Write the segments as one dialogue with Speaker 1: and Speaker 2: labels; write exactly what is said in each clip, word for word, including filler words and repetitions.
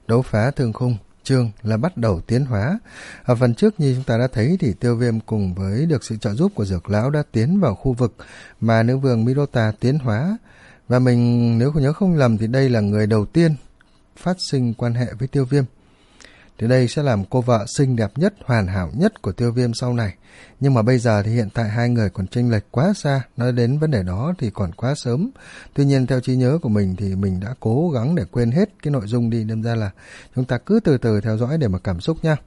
Speaker 1: Đấu phá thương khung, chương là bắt đầu tiến hóa. Ở phần trước như chúng ta đã thấy thì Tiêu Viêm cùng với được sự trợ giúp của Dược Lão đã tiến vào khu vực mà nữ vương Midota tiến hóa. Và mình nếu không nhớ không lầm thì đây là người đầu tiên phát sinh quan hệ với Tiêu Viêm. Thì đây sẽ làm cô vợ xinh đẹp nhất, hoàn hảo nhất của Tiêu Viêm sau này. Nhưng mà bây giờ thì hiện tại hai người còn chênh lệch quá xa, nói đến vấn đề đó thì còn quá sớm. Tuy nhiên theo trí nhớ của mình thì mình đã cố gắng để quên hết cái nội dung đi, đâm ra là chúng ta cứ từ từ theo dõi để mà cảm xúc nha.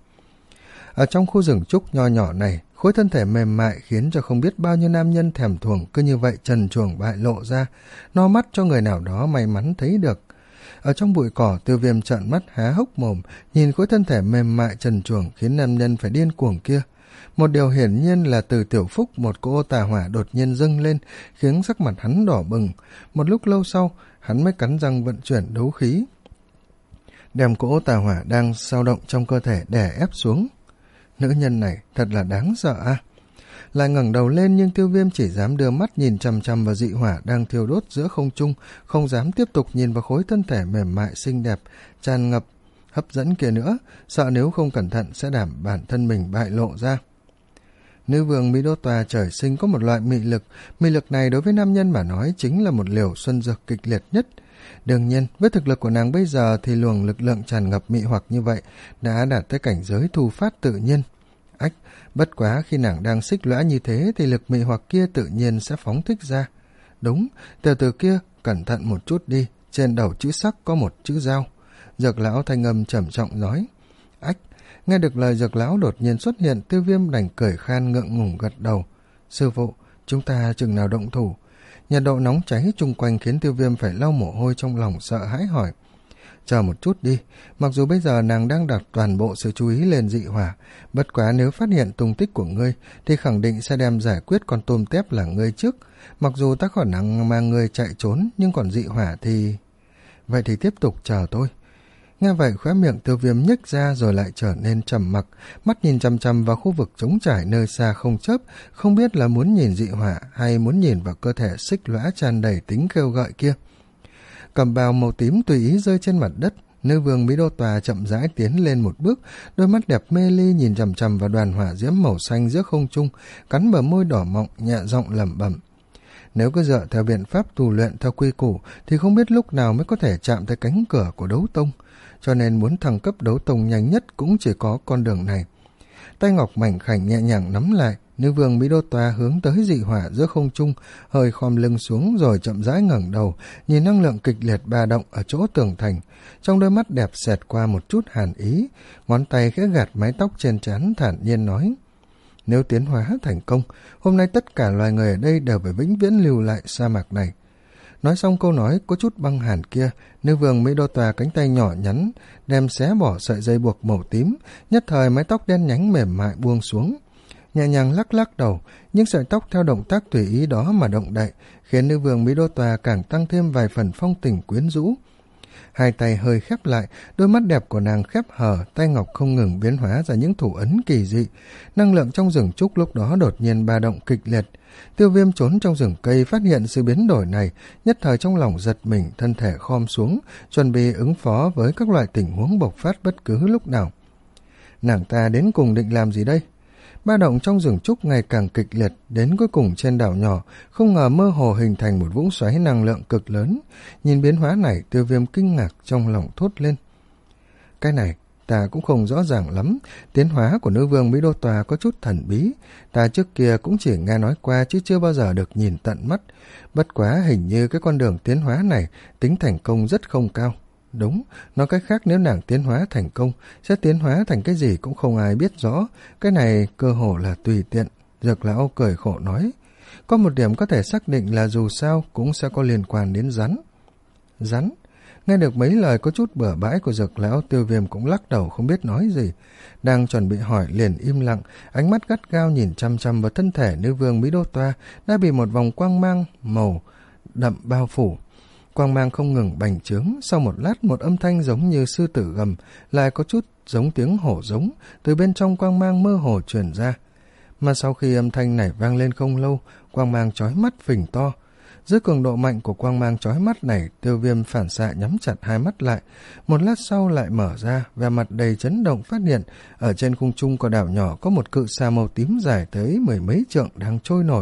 Speaker 1: Ở trong khu rừng trúc nho nhỏ này, khối thân thể mềm mại khiến cho không biết bao nhiêu nam nhân thèm thuồng cứ như vậy trần truồng bại lộ ra, no mắt cho người nào đó may mắn thấy được. Ở trong bụi cỏ, Tiêu Viêm trợn mắt há hốc mồm, nhìn khối thân thể mềm mại trần truồng khiến nam nhân phải điên cuồng kia. Một điều hiển nhiên là từ tiểu phúc một cỗ tà hỏa đột nhiên dâng lên, khiến sắc mặt hắn đỏ bừng. Một lúc lâu sau, hắn mới cắn răng vận chuyển đấu khí, đem cỗ tà hỏa đang dao động trong cơ thể đè ép xuống. Nữ nhân này thật là đáng sợ à? Lại ngẩng đầu lên nhưng Tiêu Viêm chỉ dám đưa mắt nhìn chằm chằm vào dị hỏa đang thiêu đốt giữa không trung, không dám tiếp tục nhìn vào khối thân thể mềm mại xinh đẹp, tràn ngập hấp dẫn kia nữa, sợ nếu không cẩn thận sẽ đảm bản thân mình bại lộ ra. Nữ vương Midota trời sinh có một loại mị lực, mị lực này đối với nam nhân mà nói chính là một liều xuân dược kịch liệt nhất. Đương nhiên, với thực lực của nàng bây giờ thì luồng lực lượng tràn ngập mị hoặc như vậy đã đạt tới cảnh giới thu phát tự nhiên. Ách, bất quá khi nàng đang xích lõa như thế thì lực mị hoặc kia tự nhiên sẽ phóng thích ra. Đúng, từ từ kia, cẩn thận một chút đi, trên đầu chữ sắc có một chữ dao. Dược lão thanh âm trầm trọng nói. Ách, nghe được lời Dược lão đột nhiên xuất hiện, Tiêu Viêm đành cười khan ngượng ngùng gật đầu. Sư phụ, chúng ta chừng nào động thủ? Nhiệt độ nóng cháy chung quanh khiến Tiêu Viêm phải lau mồ hôi trong lòng sợ hãi hỏi. Chờ một chút đi, mặc dù bây giờ nàng đang đặt toàn bộ sự chú ý lên dị hỏa, bất quá nếu phát hiện tung tích của ngươi thì khẳng định sẽ đem giải quyết con tôm tép là ngươi trước. Mặc dù ta khả năng mang ngươi chạy trốn, nhưng còn dị hỏa thì... Vậy thì tiếp tục chờ tôi. Nghe vậy khóe miệng Tiêu Viêm nhếch ra rồi lại trở nên trầm mặc, mắt nhìn chằm chằm vào khu vực trống trải nơi xa không chớp, không biết là muốn nhìn dị hỏa hay muốn nhìn vào cơ thể xích lõa tràn đầy tính kêu gợi kia. Cầm bào màu tím tùy ý rơi trên mặt đất, nữ vương Midota chậm rãi tiến lên một bước, đôi mắt đẹp mê ly nhìn chằm chằm vào đoàn hỏa diễm màu xanh giữa không trung, cắn bờ môi đỏ mọng nhẹ giọng lẩm bẩm. Nếu cứ dựa theo biện pháp tu luyện theo quy củ thì không biết lúc nào mới có thể chạm tới cánh cửa của đấu tông, cho nên muốn thăng cấp đấu tông nhanh nhất cũng chỉ có con đường này. Tay ngọc mảnh khảnh nhẹ nhàng nắm lại, nữ vương Midota hướng tới dị hỏa giữa không trung, hơi khom lưng xuống rồi chậm rãi ngẩng đầu, nhìn năng lượng kịch liệt ba động ở chỗ tường thành. Trong đôi mắt đẹp xẹt qua một chút hàn ý, ngón tay khẽ gạt mái tóc trên trán thản nhiên nói. Nếu tiến hóa thành công, hôm nay tất cả loài người ở đây đều phải vĩnh viễn lưu lại sa mạc này. Nói xong câu nói có chút băng hàn kia, nữ vương Midota cánh tay nhỏ nhắn, đem xé bỏ sợi dây buộc màu tím, nhất thời mái tóc đen nhánh mềm mại buông xuống. Nhẹ nhàng lắc lắc đầu, những sợi tóc theo động tác tùy ý đó mà động đậy, khiến nữ vương Midota càng tăng thêm vài phần phong tình quyến rũ. Hai tay hơi khép lại, đôi mắt đẹp của nàng khép hờ, tay ngọc không ngừng biến hóa ra những thủ ấn kỳ dị. Năng lượng trong rừng trúc lúc đó đột nhiên ba động kịch liệt. Tiêu Viêm trốn trong rừng cây phát hiện sự biến đổi này, nhất thời trong lòng giật mình, thân thể khom xuống, chuẩn bị ứng phó với các loại tình huống bộc phát bất cứ lúc nào. Nàng ta đến cùng định làm gì đây? Ba động trong rừng trúc ngày càng kịch liệt, đến cuối cùng trên đảo nhỏ, không ngờ mơ hồ hình thành một vũng xoáy năng lượng cực lớn. Nhìn biến hóa này, Tiêu Viêm kinh ngạc trong lòng thốt lên. Cái này, ta cũng không rõ ràng lắm, tiến hóa của nữ vương Midota có chút thần bí. Ta trước kia cũng chỉ nghe nói qua chứ chưa bao giờ được nhìn tận mắt. Bất quá hình như cái con đường tiến hóa này tính thành công rất không cao. Đúng, nói cách khác nếu nàng tiến hóa thành công, sẽ tiến hóa thành cái gì cũng không ai biết rõ. Cái này cơ hồ là tùy tiện. Dược lão cười khổ nói. Có một điểm có thể xác định là dù sao cũng sẽ có liên quan đến rắn. Rắn? Nghe được mấy lời có chút bừa bãi của Dược lão, Tiêu Viêm cũng lắc đầu không biết nói gì. Đang chuẩn bị hỏi liền im lặng, ánh mắt gắt gao nhìn chăm chăm vào thân thể nữ vương Midota đã bị một vòng quang mang màu đậm bao phủ. Quang mang không ngừng bành trướng, sau một lát một âm thanh giống như sư tử gầm, lại có chút giống tiếng hổ giống, từ bên trong quang mang mơ hồ truyền ra. Mà sau khi âm thanh này vang lên không lâu, quang mang chói mắt phình to. Dưới cường độ mạnh của quang mang chói mắt này, Tiêu Viêm phản xạ nhắm chặt hai mắt lại. Một lát sau lại mở ra, vẻ mặt đầy chấn động phát hiện ở trên khung trung của đảo nhỏ có một cự xà màu tím dài tới mười mấy trượng đang trôi nổi.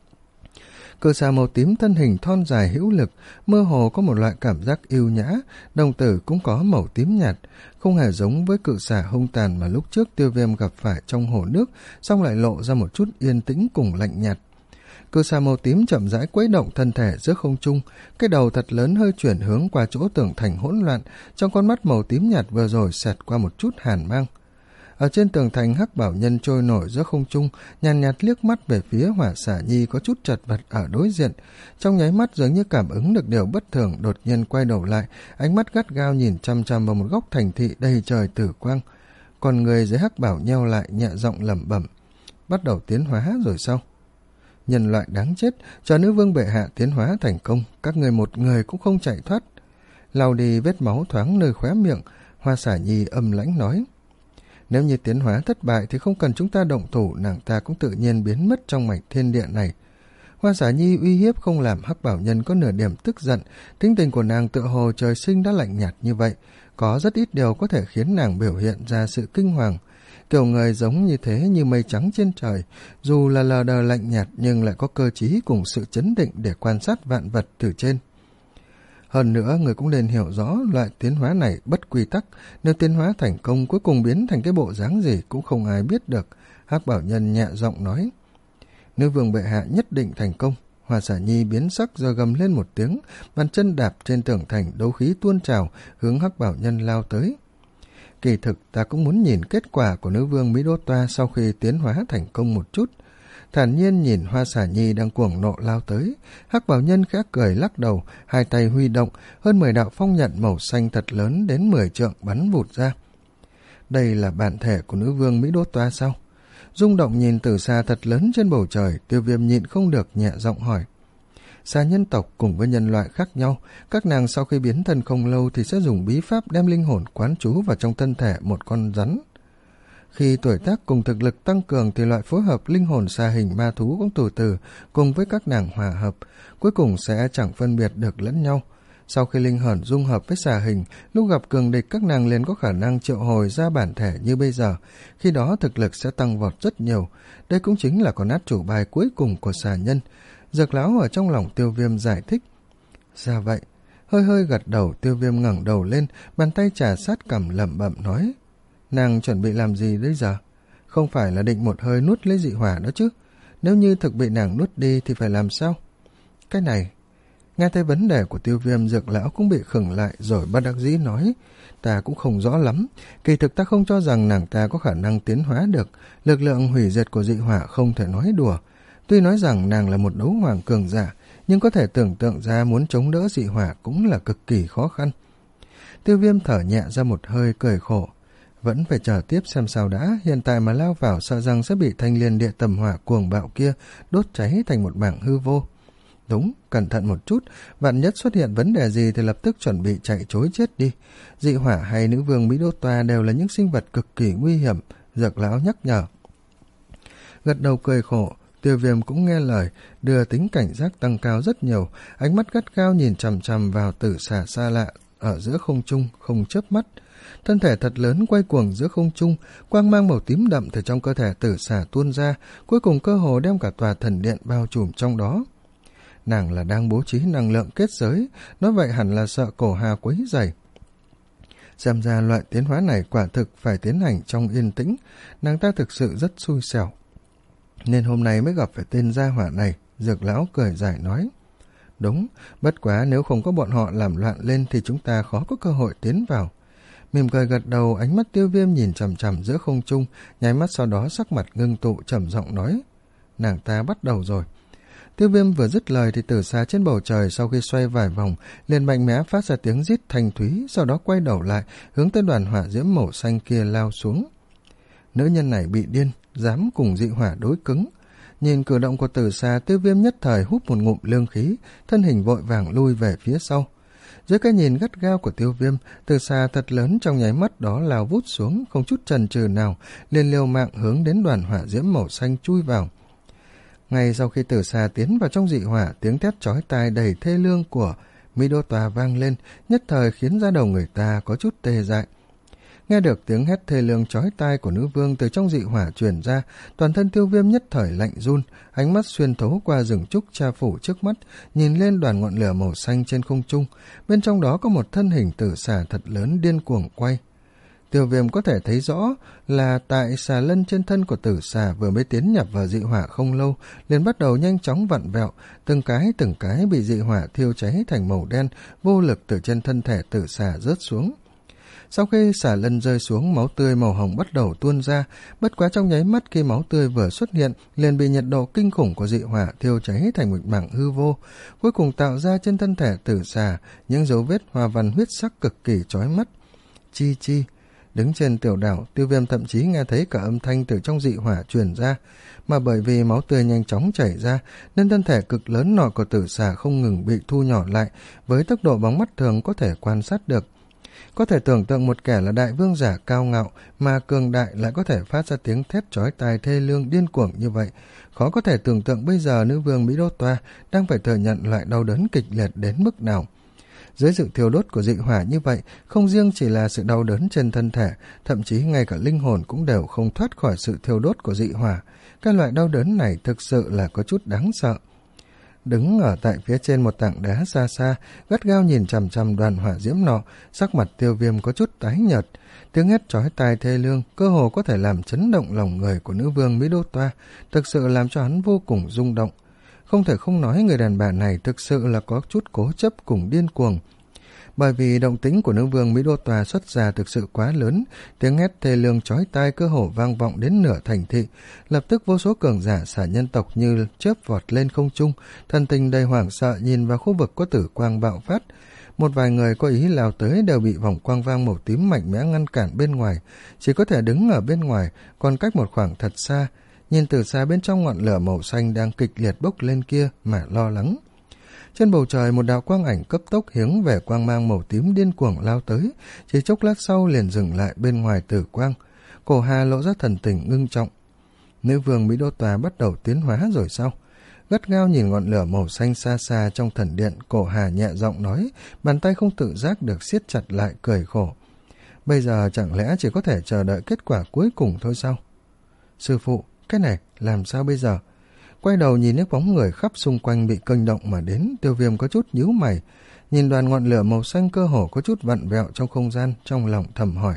Speaker 1: Cự xà màu tím thân hình thon dài hữu lực, mơ hồ có một loại cảm giác yêu nhã, đồng tử cũng có màu tím nhạt, không hề giống với cự xà hung tàn mà lúc trước Tiêu Viêm gặp phải trong hồ nước, song lại lộ ra một chút yên tĩnh cùng lạnh nhạt. Cự xà màu tím chậm rãi quấy động thân thể giữa không trung, cái đầu thật lớn hơi chuyển hướng qua chỗ tường thành hỗn loạn, trong con mắt màu tím nhạt vừa rồi xẹt qua một chút hàn mang. Ở trên tường thành, Hắc Bảo Nhân trôi nổi giữa không trung, nhàn nhạt, nhạt liếc mắt về phía Hỏa Xả Nhi có chút chật vật ở đối diện, trong nháy mắt dường như cảm ứng được điều bất thường, đột nhiên quay đầu lại, ánh mắt gắt gao nhìn chăm chăm vào một góc thành thị đầy trời tử quang. Còn người dưới Hắc Bảo nheo lại, nhẹ giọng lẩm bẩm: bắt đầu tiến hóa rồi sao? Nhân loại đáng chết, chờ nữ vương bệ hạ tiến hóa thành công, các người một người cũng không chạy thoát. Lau đi vết máu thoáng nơi khóe miệng, Hoa Xả Nhi âm lãnh nói: nếu như tiến hóa thất bại thì không cần chúng ta động thủ, nàng ta cũng tự nhiên biến mất trong mảnh thiên địa này. Hoa Xả Nhi uy hiếp không làm Hắc Bảo Nhân có nửa điểm tức giận, tính tình của nàng tựa hồ trời sinh đã lạnh nhạt như vậy, có rất ít điều có thể khiến nàng biểu hiện ra sự kinh hoàng. Kiểu người giống như thế như mây trắng trên trời, dù là lờ đờ lạnh nhạt nhưng lại có cơ trí cùng sự chấn định để quan sát vạn vật từ trên. Hơn nữa, người cũng nên hiểu rõ loại tiến hóa này bất quy tắc, nếu tiến hóa thành công cuối cùng biến thành cái bộ dáng gì cũng không ai biết được. Hắc Bảo Nhân nhẹ giọng nói: nữ vương bệ hạ nhất định thành công. Hoa Xả Nhi biến sắc rồi gầm lên một tiếng, bàn chân đạp trên tường thành, đấu khí tuôn trào hướng Hắc Bảo Nhân lao tới. Kỳ thực ta cũng muốn nhìn kết quả của nữ vương Mỹ Đô Toa sau khi tiến hóa thành công một chút. Thản nhiên nhìn Hoa Xả Nhi đang cuồng nộ lao tới, Hắc Bảo Nhân khẽ cười lắc đầu, hai tay huy động, hơn mười đạo phong nhận màu xanh thật lớn đến mười trượng bắn vụt ra. Đây là bản thể của nữ vương Mỹ Đô Toa sao? Rung động nhìn từ xa thật lớn trên bầu trời, Tiêu Viêm nhịn không được nhẹ giọng hỏi. Xà nhân tộc cùng với nhân loại khác nhau, các nàng sau khi biến thân không lâu thì sẽ dùng bí pháp đem linh hồn quán trú vào trong thân thể một con rắn. Khi tuổi tác cùng thực lực tăng cường thì loại phối hợp linh hồn xà hình ma thú cũng từ từ cùng với các nàng hòa hợp, cuối cùng sẽ chẳng phân biệt được lẫn nhau. Sau khi linh hồn dung hợp với xà hình, lúc gặp cường địch các nàng liền có khả năng triệu hồi ra bản thể như bây giờ, khi đó thực lực sẽ tăng vọt rất nhiều. Đây cũng chính là con át chủ bài cuối cùng của xà nhân. Dược lão ở trong lòng Tiêu Viêm giải thích. Ra vậy. Hơi hơi gật đầu, Tiêu Viêm ngẩng đầu lên, bàn tay trà sát cằm lẩm bẩm nói: nàng chuẩn bị làm gì đấy giờ? Không phải là định một hơi nuốt lấy dị hỏa đó chứ? Nếu như thực bị nàng nuốt đi thì phải làm sao? Cái này... Nghe thấy vấn đề của Tiêu Viêm, Dược lão cũng bị khựng lại rồi bất đắc dĩ nói: ta cũng không rõ lắm, kỳ thực ta không cho rằng nàng ta có khả năng tiến hóa được, lực lượng hủy diệt của dị hỏa không thể nói đùa. Tuy nói rằng nàng là một đấu hoàng cường giả, nhưng có thể tưởng tượng ra muốn chống đỡ dị hỏa cũng là cực kỳ khó khăn. Tiêu Viêm thở nhẹ ra một hơi, cười khổ. Vẫn phải chờ tiếp xem sao đã, hiện tại mà lao vào sợ rằng sẽ bị thanh liên địa tầm hỏa cuồng bạo kia đốt cháy thành một mảng hư vô. Đúng, cẩn thận một chút, vạn nhất xuất hiện vấn đề gì thì lập tức chuẩn bị chạy trối chết đi. Dị hỏa hay nữ vương Mỹ Đô Toa đều là những sinh vật cực kỳ nguy hiểm, Dược lão nhắc nhở. Gật đầu cười khổ, Tiêu Viêm cũng nghe lời, đưa tính cảnh giác tăng cao rất nhiều, ánh mắt gắt gao nhìn chằm chằm vào tử xà xa lạ ở giữa không trung, không chớp mắt. Thân thể thật lớn quay cuồng giữa không trung, quang mang màu tím đậm từ trong cơ thể tử xà tuôn ra, cuối cùng cơ hồ đem cả tòa thần điện bao trùm trong đó. Nàng là đang bố trí năng lượng kết giới, nói vậy hẳn là sợ cổ hà quấy rầy. Xem ra loại tiến hóa này quả thực phải tiến hành trong yên tĩnh, nàng ta thực sự rất xui xẻo. Nên hôm nay mới gặp phải tên gia hỏa này, Dược lão cười giải nói. Đúng, bất quá nếu không có bọn họ làm loạn lên thì chúng ta khó có cơ hội tiến vào. Mỉm cười gật đầu, ánh mắt Tiêu Viêm nhìn chằm chằm giữa không trung, nháy mắt sau đó sắc mặt ngưng tụ trầm giọng nói. Nàng ta bắt đầu rồi. Tiêu Viêm vừa dứt lời thì từ xa trên bầu trời sau khi xoay vài vòng, liền mạnh mẽ phát ra tiếng rít thanh thúy, sau đó quay đầu lại, hướng tới đoàn hỏa diễm màu xanh kia lao xuống. Nữ nhân này bị điên, dám cùng dị hỏa đối cứng. Nhìn cử động của từ xa, Tiêu Viêm nhất thời hút một ngụm lương khí, thân hình vội vàng lui về phía sau. Dưới cái nhìn gắt gao của Tiêu Viêm, từ xa thật lớn trong nháy mắt đó lao vút xuống, không chút chần chừ nào, liền liều mạng hướng đến đoàn hỏa diễm màu xanh chui vào. Ngay sau khi Tử Xà tiến vào trong dị hỏa, tiếng thét chói tai đầy thê lương của Midota vang lên, nhất thời khiến da đầu người ta có chút tê dại. Nghe được tiếng hét thê lương chói tai của nữ vương từ trong dị hỏa truyền ra, toàn thân Tiêu Viêm nhất thời lạnh run, ánh mắt xuyên thấu qua rừng trúc cha phủ trước mắt, nhìn lên đoàn ngọn lửa màu xanh trên không trung, bên trong đó có một thân hình tử xà thật lớn điên cuồng quay. Tiêu Viêm có thể thấy rõ là tại xà lân trên thân của tử xà vừa mới tiến nhập vào dị hỏa không lâu, liền bắt đầu nhanh chóng vặn vẹo, từng cái từng cái bị dị hỏa thiêu cháy thành màu đen, vô lực từ trên thân thể tử xà rớt xuống. Sau khi xà lân rơi xuống, máu tươi màu hồng bắt đầu tuôn ra, bất quá trong nháy mắt khi máu tươi vừa xuất hiện, liền bị nhiệt độ kinh khủng của dị hỏa thiêu cháy thành một mảng hư vô, cuối cùng tạo ra trên thân thể tử xà những dấu vết hoa văn huyết sắc cực kỳ chói mắt. Chi chi. Đứng trên tiểu đảo, Tiêu Viêm thậm chí nghe thấy cả âm thanh từ trong dị hỏa truyền ra, mà bởi vì máu tươi nhanh chóng chảy ra nên thân thể cực lớn nọ của tử xà không ngừng bị thu nhỏ lại với tốc độ bóng mắt thường có thể quan sát được. Có thể tưởng tượng một kẻ là đại vương giả cao ngạo mà cường đại lại có thể phát ra tiếng thét chói tai thê lương điên cuồng như vậy, khó có thể tưởng tượng bây giờ nữ vương Mỹ Đô Toa đang phải thừa nhận loại đau đớn kịch liệt đến mức nào. Dưới sự thiêu đốt của dị hỏa như vậy, không riêng chỉ là sự đau đớn trên thân thể, thậm chí ngay cả linh hồn cũng đều không thoát khỏi sự thiêu đốt của dị hỏa. Cái loại đau đớn này thực sự là có chút đáng sợ. Đứng ở tại phía trên một tảng đá xa xa, gắt gao nhìn chằm chằm đoàn hỏa diễm nọ, sắc mặt Tiêu Viêm có chút tái nhợt. Tiếng hét chói tai thê lương cơ hồ có thể làm chấn động lòng người của nữ vương Mỹ Đô Toa, thực sự làm cho hắn vô cùng rung động. Không thể không nói người đàn bà này thực sự là có chút cố chấp cùng điên cuồng. Bởi vì động tĩnh của nữ vương Mỹ Đô Toa xuất ra thực sự quá lớn, tiếng hét thê lương chói tai cơ hồ vang vọng đến nửa thành thị, lập tức vô số cường giả xà nhân tộc như chớp vọt lên không trung, thần tình đầy hoảng sợ nhìn vào khu vực có tử quang bạo phát. Một vài người có ý lao tới đều bị vòng quang vang màu tím mạnh mẽ ngăn cản bên ngoài, chỉ có thể đứng ở bên ngoài, còn cách một khoảng thật xa, nhìn từ xa bên trong ngọn lửa màu xanh đang kịch liệt bốc lên kia mà lo lắng. Trên bầu trời một đạo quang ảnh cấp tốc hướng về quang mang màu tím điên cuồng lao tới, chỉ chốc lát sau liền dừng lại bên ngoài tử quang. Cổ Hà lộ ra thần tình ngưng trọng. Nữ vương Mỹ Đô Toa bắt đầu tiến hóa rồi sao? Gắt gao nhìn ngọn lửa màu xanh xa xa trong thần điện, Cổ Hà nhẹ giọng nói, bàn tay không tự giác được siết chặt lại, cười khổ. Bây giờ chẳng lẽ chỉ có thể chờ đợi kết quả cuối cùng thôi sao? Sư phụ, cái này làm sao bây giờ? Quay đầu nhìn những bóng người khắp xung quanh bị kinh động mà đến, Tiêu Viêm có chút nhíu mày, nhìn đoàn ngọn lửa màu xanh cơ hồ có chút vặn vẹo trong không gian, trong lòng thầm hỏi.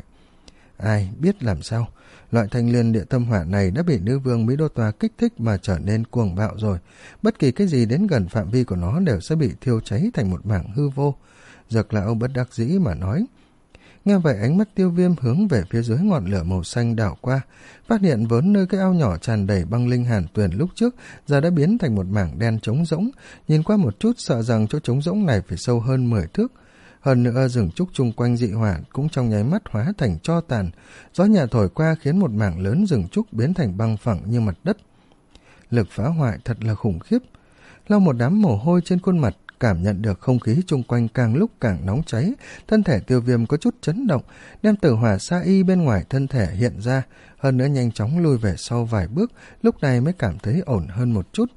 Speaker 1: Ai biết làm sao, loại thanh liên địa tâm hỏa này đã bị nữ vương Mỹ Đô Toa kích thích mà trở nên cuồng bạo rồi, bất kỳ cái gì đến gần phạm vi của nó đều sẽ bị thiêu cháy thành một mảng hư vô. Dược lão bất đắc dĩ mà nói. Nghe vậy ánh mắt Tiêu Viêm hướng về phía dưới ngọn lửa màu xanh đảo qua, phát hiện vốn nơi cái ao nhỏ tràn đầy băng linh hàn tuyền lúc trước giờ đã biến thành một mảng đen trống rỗng, nhìn qua một chút sợ rằng chỗ trống rỗng này phải sâu hơn mười thước. Hơn nữa rừng trúc chung quanh dị hỏa cũng trong nháy mắt hóa thành tro tàn, gió nhẹ thổi qua khiến một mảng lớn rừng trúc biến thành băng phẳng như mặt đất. Lực phá hoại thật là khủng khiếp. Lau một đám mồ hôi trên khuôn mặt, cảm nhận được không khí chung quanh càng lúc càng nóng cháy, thân thể Tiêu Viêm có chút chấn động, đem tử hỏa sa y bên ngoài thân thể hiện ra, hơn nữa nhanh chóng lùi về sau vài bước, lúc này mới cảm thấy ổn hơn một chút.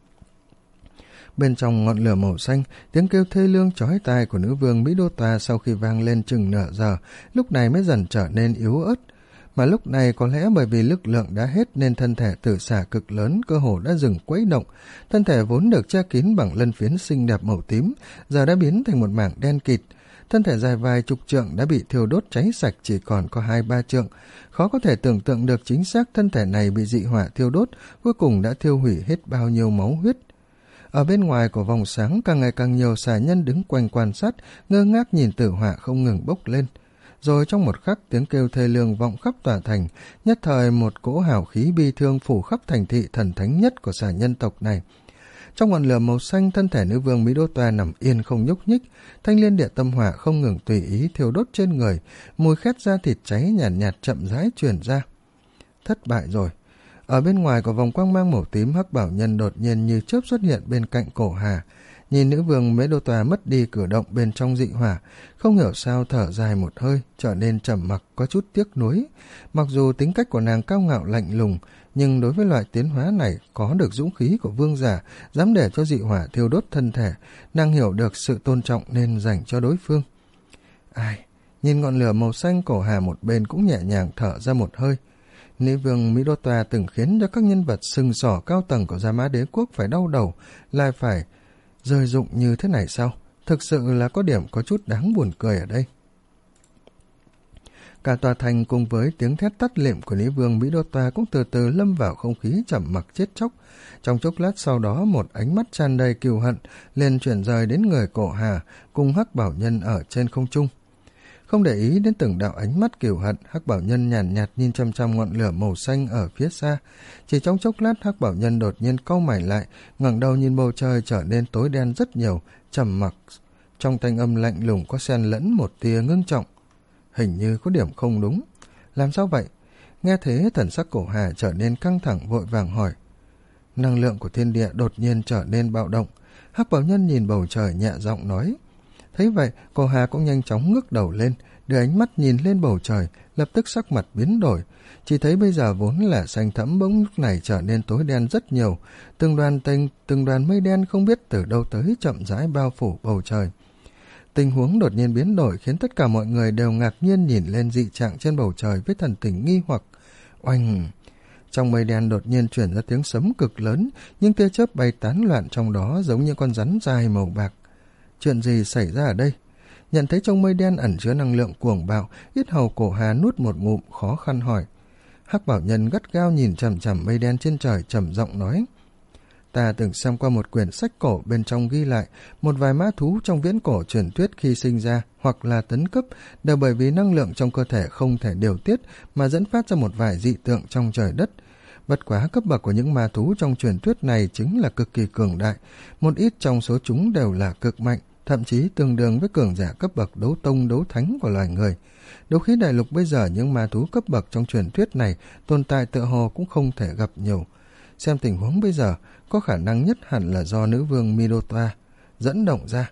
Speaker 1: Bên trong ngọn lửa màu xanh, tiếng kêu thê lương chói tai của nữ vương Mỹ Đô Toa sau khi vang lên chừng nửa giờ, lúc này mới dần trở nên yếu ớt. Mà lúc này có lẽ bởi vì lực lượng đã hết nên thân thể tử xà cực lớn cơ hồ đã dừng quấy động. Thân thể vốn được che kín bằng lân phiến xinh đẹp màu tím, giờ đã biến thành một mảng đen kịt. Thân thể dài vài chục trượng đã bị thiêu đốt cháy sạch chỉ còn có hai ba trượng. Khó có thể tưởng tượng được chính xác thân thể này bị dị hỏa thiêu đốt, cuối cùng đã thiêu hủy hết bao nhiêu máu huyết. Ở bên ngoài của vòng sáng càng ngày càng nhiều xà nhân đứng quanh quan sát, ngơ ngác nhìn tử hỏa không ngừng bốc lên. Rồi trong một khắc tiếng kêu thê lương vọng khắp tòa thành, nhất thời một cỗ hào khí bi thương phủ khắp thành thị thần thánh nhất của xà nhân tộc này. Trong ngọn lửa màu xanh, thân thể nữ vương Mỹ Đô Toa nằm yên không nhúc nhích, thanh liên địa tâm hỏa không ngừng tùy ý thiêu đốt trên người, mùi khét da thịt cháy nhàn nhạt, nhạt chậm rãi truyền ra. Thất bại rồi. Ở bên ngoài của vòng quang mang màu tím, Hắc Bảo Nhân đột nhiên như chớp xuất hiện bên cạnh Cổ Hà. Nhìn nữ vương Mễ Đô Tòa mất đi cử động bên trong dị hỏa, không hiểu sao thở dài một hơi, trở nên trầm mặc có chút tiếc nuối. Mặc dù tính cách của nàng cao ngạo lạnh lùng, nhưng đối với loại tiến hóa này có được dũng khí của vương giả, dám để cho dị hỏa thiêu đốt thân thể, nàng hiểu được sự tôn trọng nên dành cho đối phương. Ai, nhìn ngọn lửa màu xanh, Cổ Hà một bên cũng nhẹ nhàng thở ra một hơi. Nữ vương Mỹ Đô Tòa từng khiến cho các nhân vật sừng sỏ cao tầng của Gia Mã Đế quốc phải đau đầu, lại phải rơi rụng như thế này sao? Thực sự là có điểm có chút đáng buồn cười ở đây. Cả tòa thành cùng với tiếng thét tắt lịm của nữ vương Mỹ Đô Tòa cũng từ từ lâm vào không khí trầm mặc chết chóc. Trong chốc lát sau đó, một ánh mắt tràn đầy cừu hận liền chuyển rời đến người Cổ Hà cùng Hắc Bảo Nhân ở trên không trung. Không để ý đến từng đạo ánh mắt cừu hận, Hắc Bảo Nhân nhàn nhạt, nhạt nhìn chăm chăm ngọn lửa màu xanh ở phía xa. Chỉ trong chốc lát, Hắc Bảo Nhân đột nhiên cau mày lại, ngẩng đầu nhìn bầu trời trở nên tối đen rất nhiều, trầm mặc. Trong thanh âm lạnh lùng có xen lẫn một tia ngưng trọng. Hình như có điểm không đúng. Làm sao vậy? Nghe thế, thần sắc Cổ Hà trở nên căng thẳng, vội vàng hỏi. Năng lượng của thiên địa đột nhiên trở nên bạo động. Hắc Bảo Nhân nhìn bầu trời nhẹ giọng nói. Thấy vậy, Cổ Hà cũng nhanh chóng ngước đầu lên, đưa ánh mắt nhìn lên bầu trời, lập tức sắc mặt biến đổi. Chỉ thấy bây giờ vốn là xanh thẫm bỗng lúc này trở nên tối đen rất nhiều. Từng đoàn tinh, từng đoàn mây đen không biết từ đâu tới chậm rãi bao phủ bầu trời. Tình huống đột nhiên biến đổi khiến tất cả mọi người đều ngạc nhiên nhìn lên dị trạng trên bầu trời với thần tình nghi hoặc. Oanh! Trong mây đen đột nhiên chuyển ra tiếng sấm cực lớn, nhưng tia chớp bay tán loạn trong đó giống như con rắn dài màu bạc. Chuyện gì xảy ra ở đây? Nhận thấy trong mây đen ẩn chứa năng lượng cuồng bạo, yết hầu Cổ Hà nuốt một ngụm, khó khăn hỏi. Hắc Bảo Nhân gắt gao nhìn chằm chằm mây đen trên trời, trầm giọng nói. Ta từng xem qua một quyển sách cổ, bên trong ghi lại một vài mã thú trong viễn cổ truyền thuyết khi sinh ra hoặc là tấn cấp đều bởi vì năng lượng trong cơ thể không thể điều tiết mà dẫn phát ra một vài dị tượng trong trời đất. Bất quá cấp bậc của những ma thú trong truyền thuyết này chính là cực kỳ cường đại, một ít trong số chúng đều là cực mạnh, thậm chí tương đương với cường giả cấp bậc đấu tông đấu thánh của loài người. Đấu khí đại lục bây giờ những ma thú cấp bậc trong truyền thuyết này tồn tại tựa hồ cũng không thể gặp nhiều. Xem tình huống bây giờ, có khả năng nhất hẳn là do nữ vương Mỹ Đô Tòa dẫn động ra.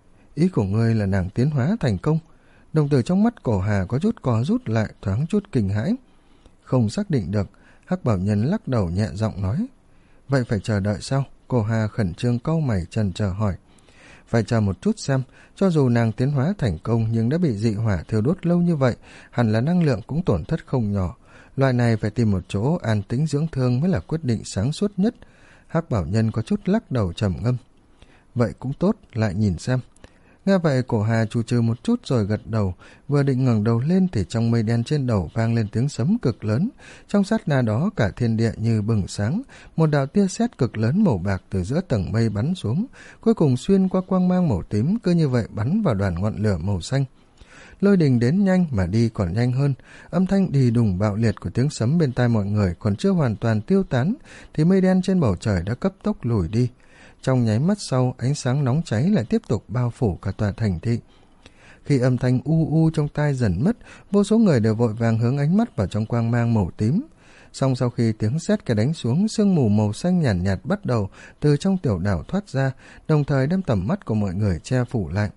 Speaker 1: Ý của ngươi là nàng tiến hóa thành công? Đồng tử trong mắt Cổ Hà có chút co rút lại, thoáng chút kinh hãi. Không xác định được, Hắc Bảo Nhân lắc đầu nhẹ giọng nói. Vậy phải chờ đợi sao? Cổ Hà khẩn trương cau mày chần chờ hỏi. Phải chờ một chút xem, cho dù nàng tiến hóa thành công nhưng đã bị dị hỏa thiêu đốt lâu như vậy, hẳn là năng lượng cũng tổn thất không nhỏ. Loại này phải tìm một chỗ an tĩnh dưỡng thương mới là quyết định sáng suốt nhất. Hắc Bảo Nhân có chút lắc đầu trầm ngâm. Vậy cũng tốt, lại nhìn xem. Nghe vậy Cổ Hà trù trừ một chút rồi gật đầu, vừa định ngẩng đầu lên thì trong mây đen trên đầu vang lên tiếng sấm cực lớn. Trong sát na đó cả thiên địa như bừng sáng, một đạo tia sét cực lớn màu bạc từ giữa tầng mây bắn xuống, cuối cùng xuyên qua quang mang màu tím, cứ như vậy bắn vào đoàn ngọn lửa màu xanh. Lôi đình đến nhanh mà đi còn nhanh hơn, âm thanh đì đùng bạo liệt của tiếng sấm bên tai mọi người còn chưa hoàn toàn tiêu tán thì mây đen trên bầu trời đã cấp tốc lùi đi. Trong nháy mắt sau, ánh sáng nóng cháy lại tiếp tục bao phủ cả tòa thành thị. Khi âm thanh u u trong tai dần mất, vô số người đều vội vàng hướng ánh mắt vào trong quang mang màu tím. Song sau khi tiếng sét cái đánh xuống, sương mù màu xanh nhàn nhạt, nhạt bắt đầu từ trong tiểu đảo thoát ra, đồng thời đem tầm mắt của mọi người che phủ lại.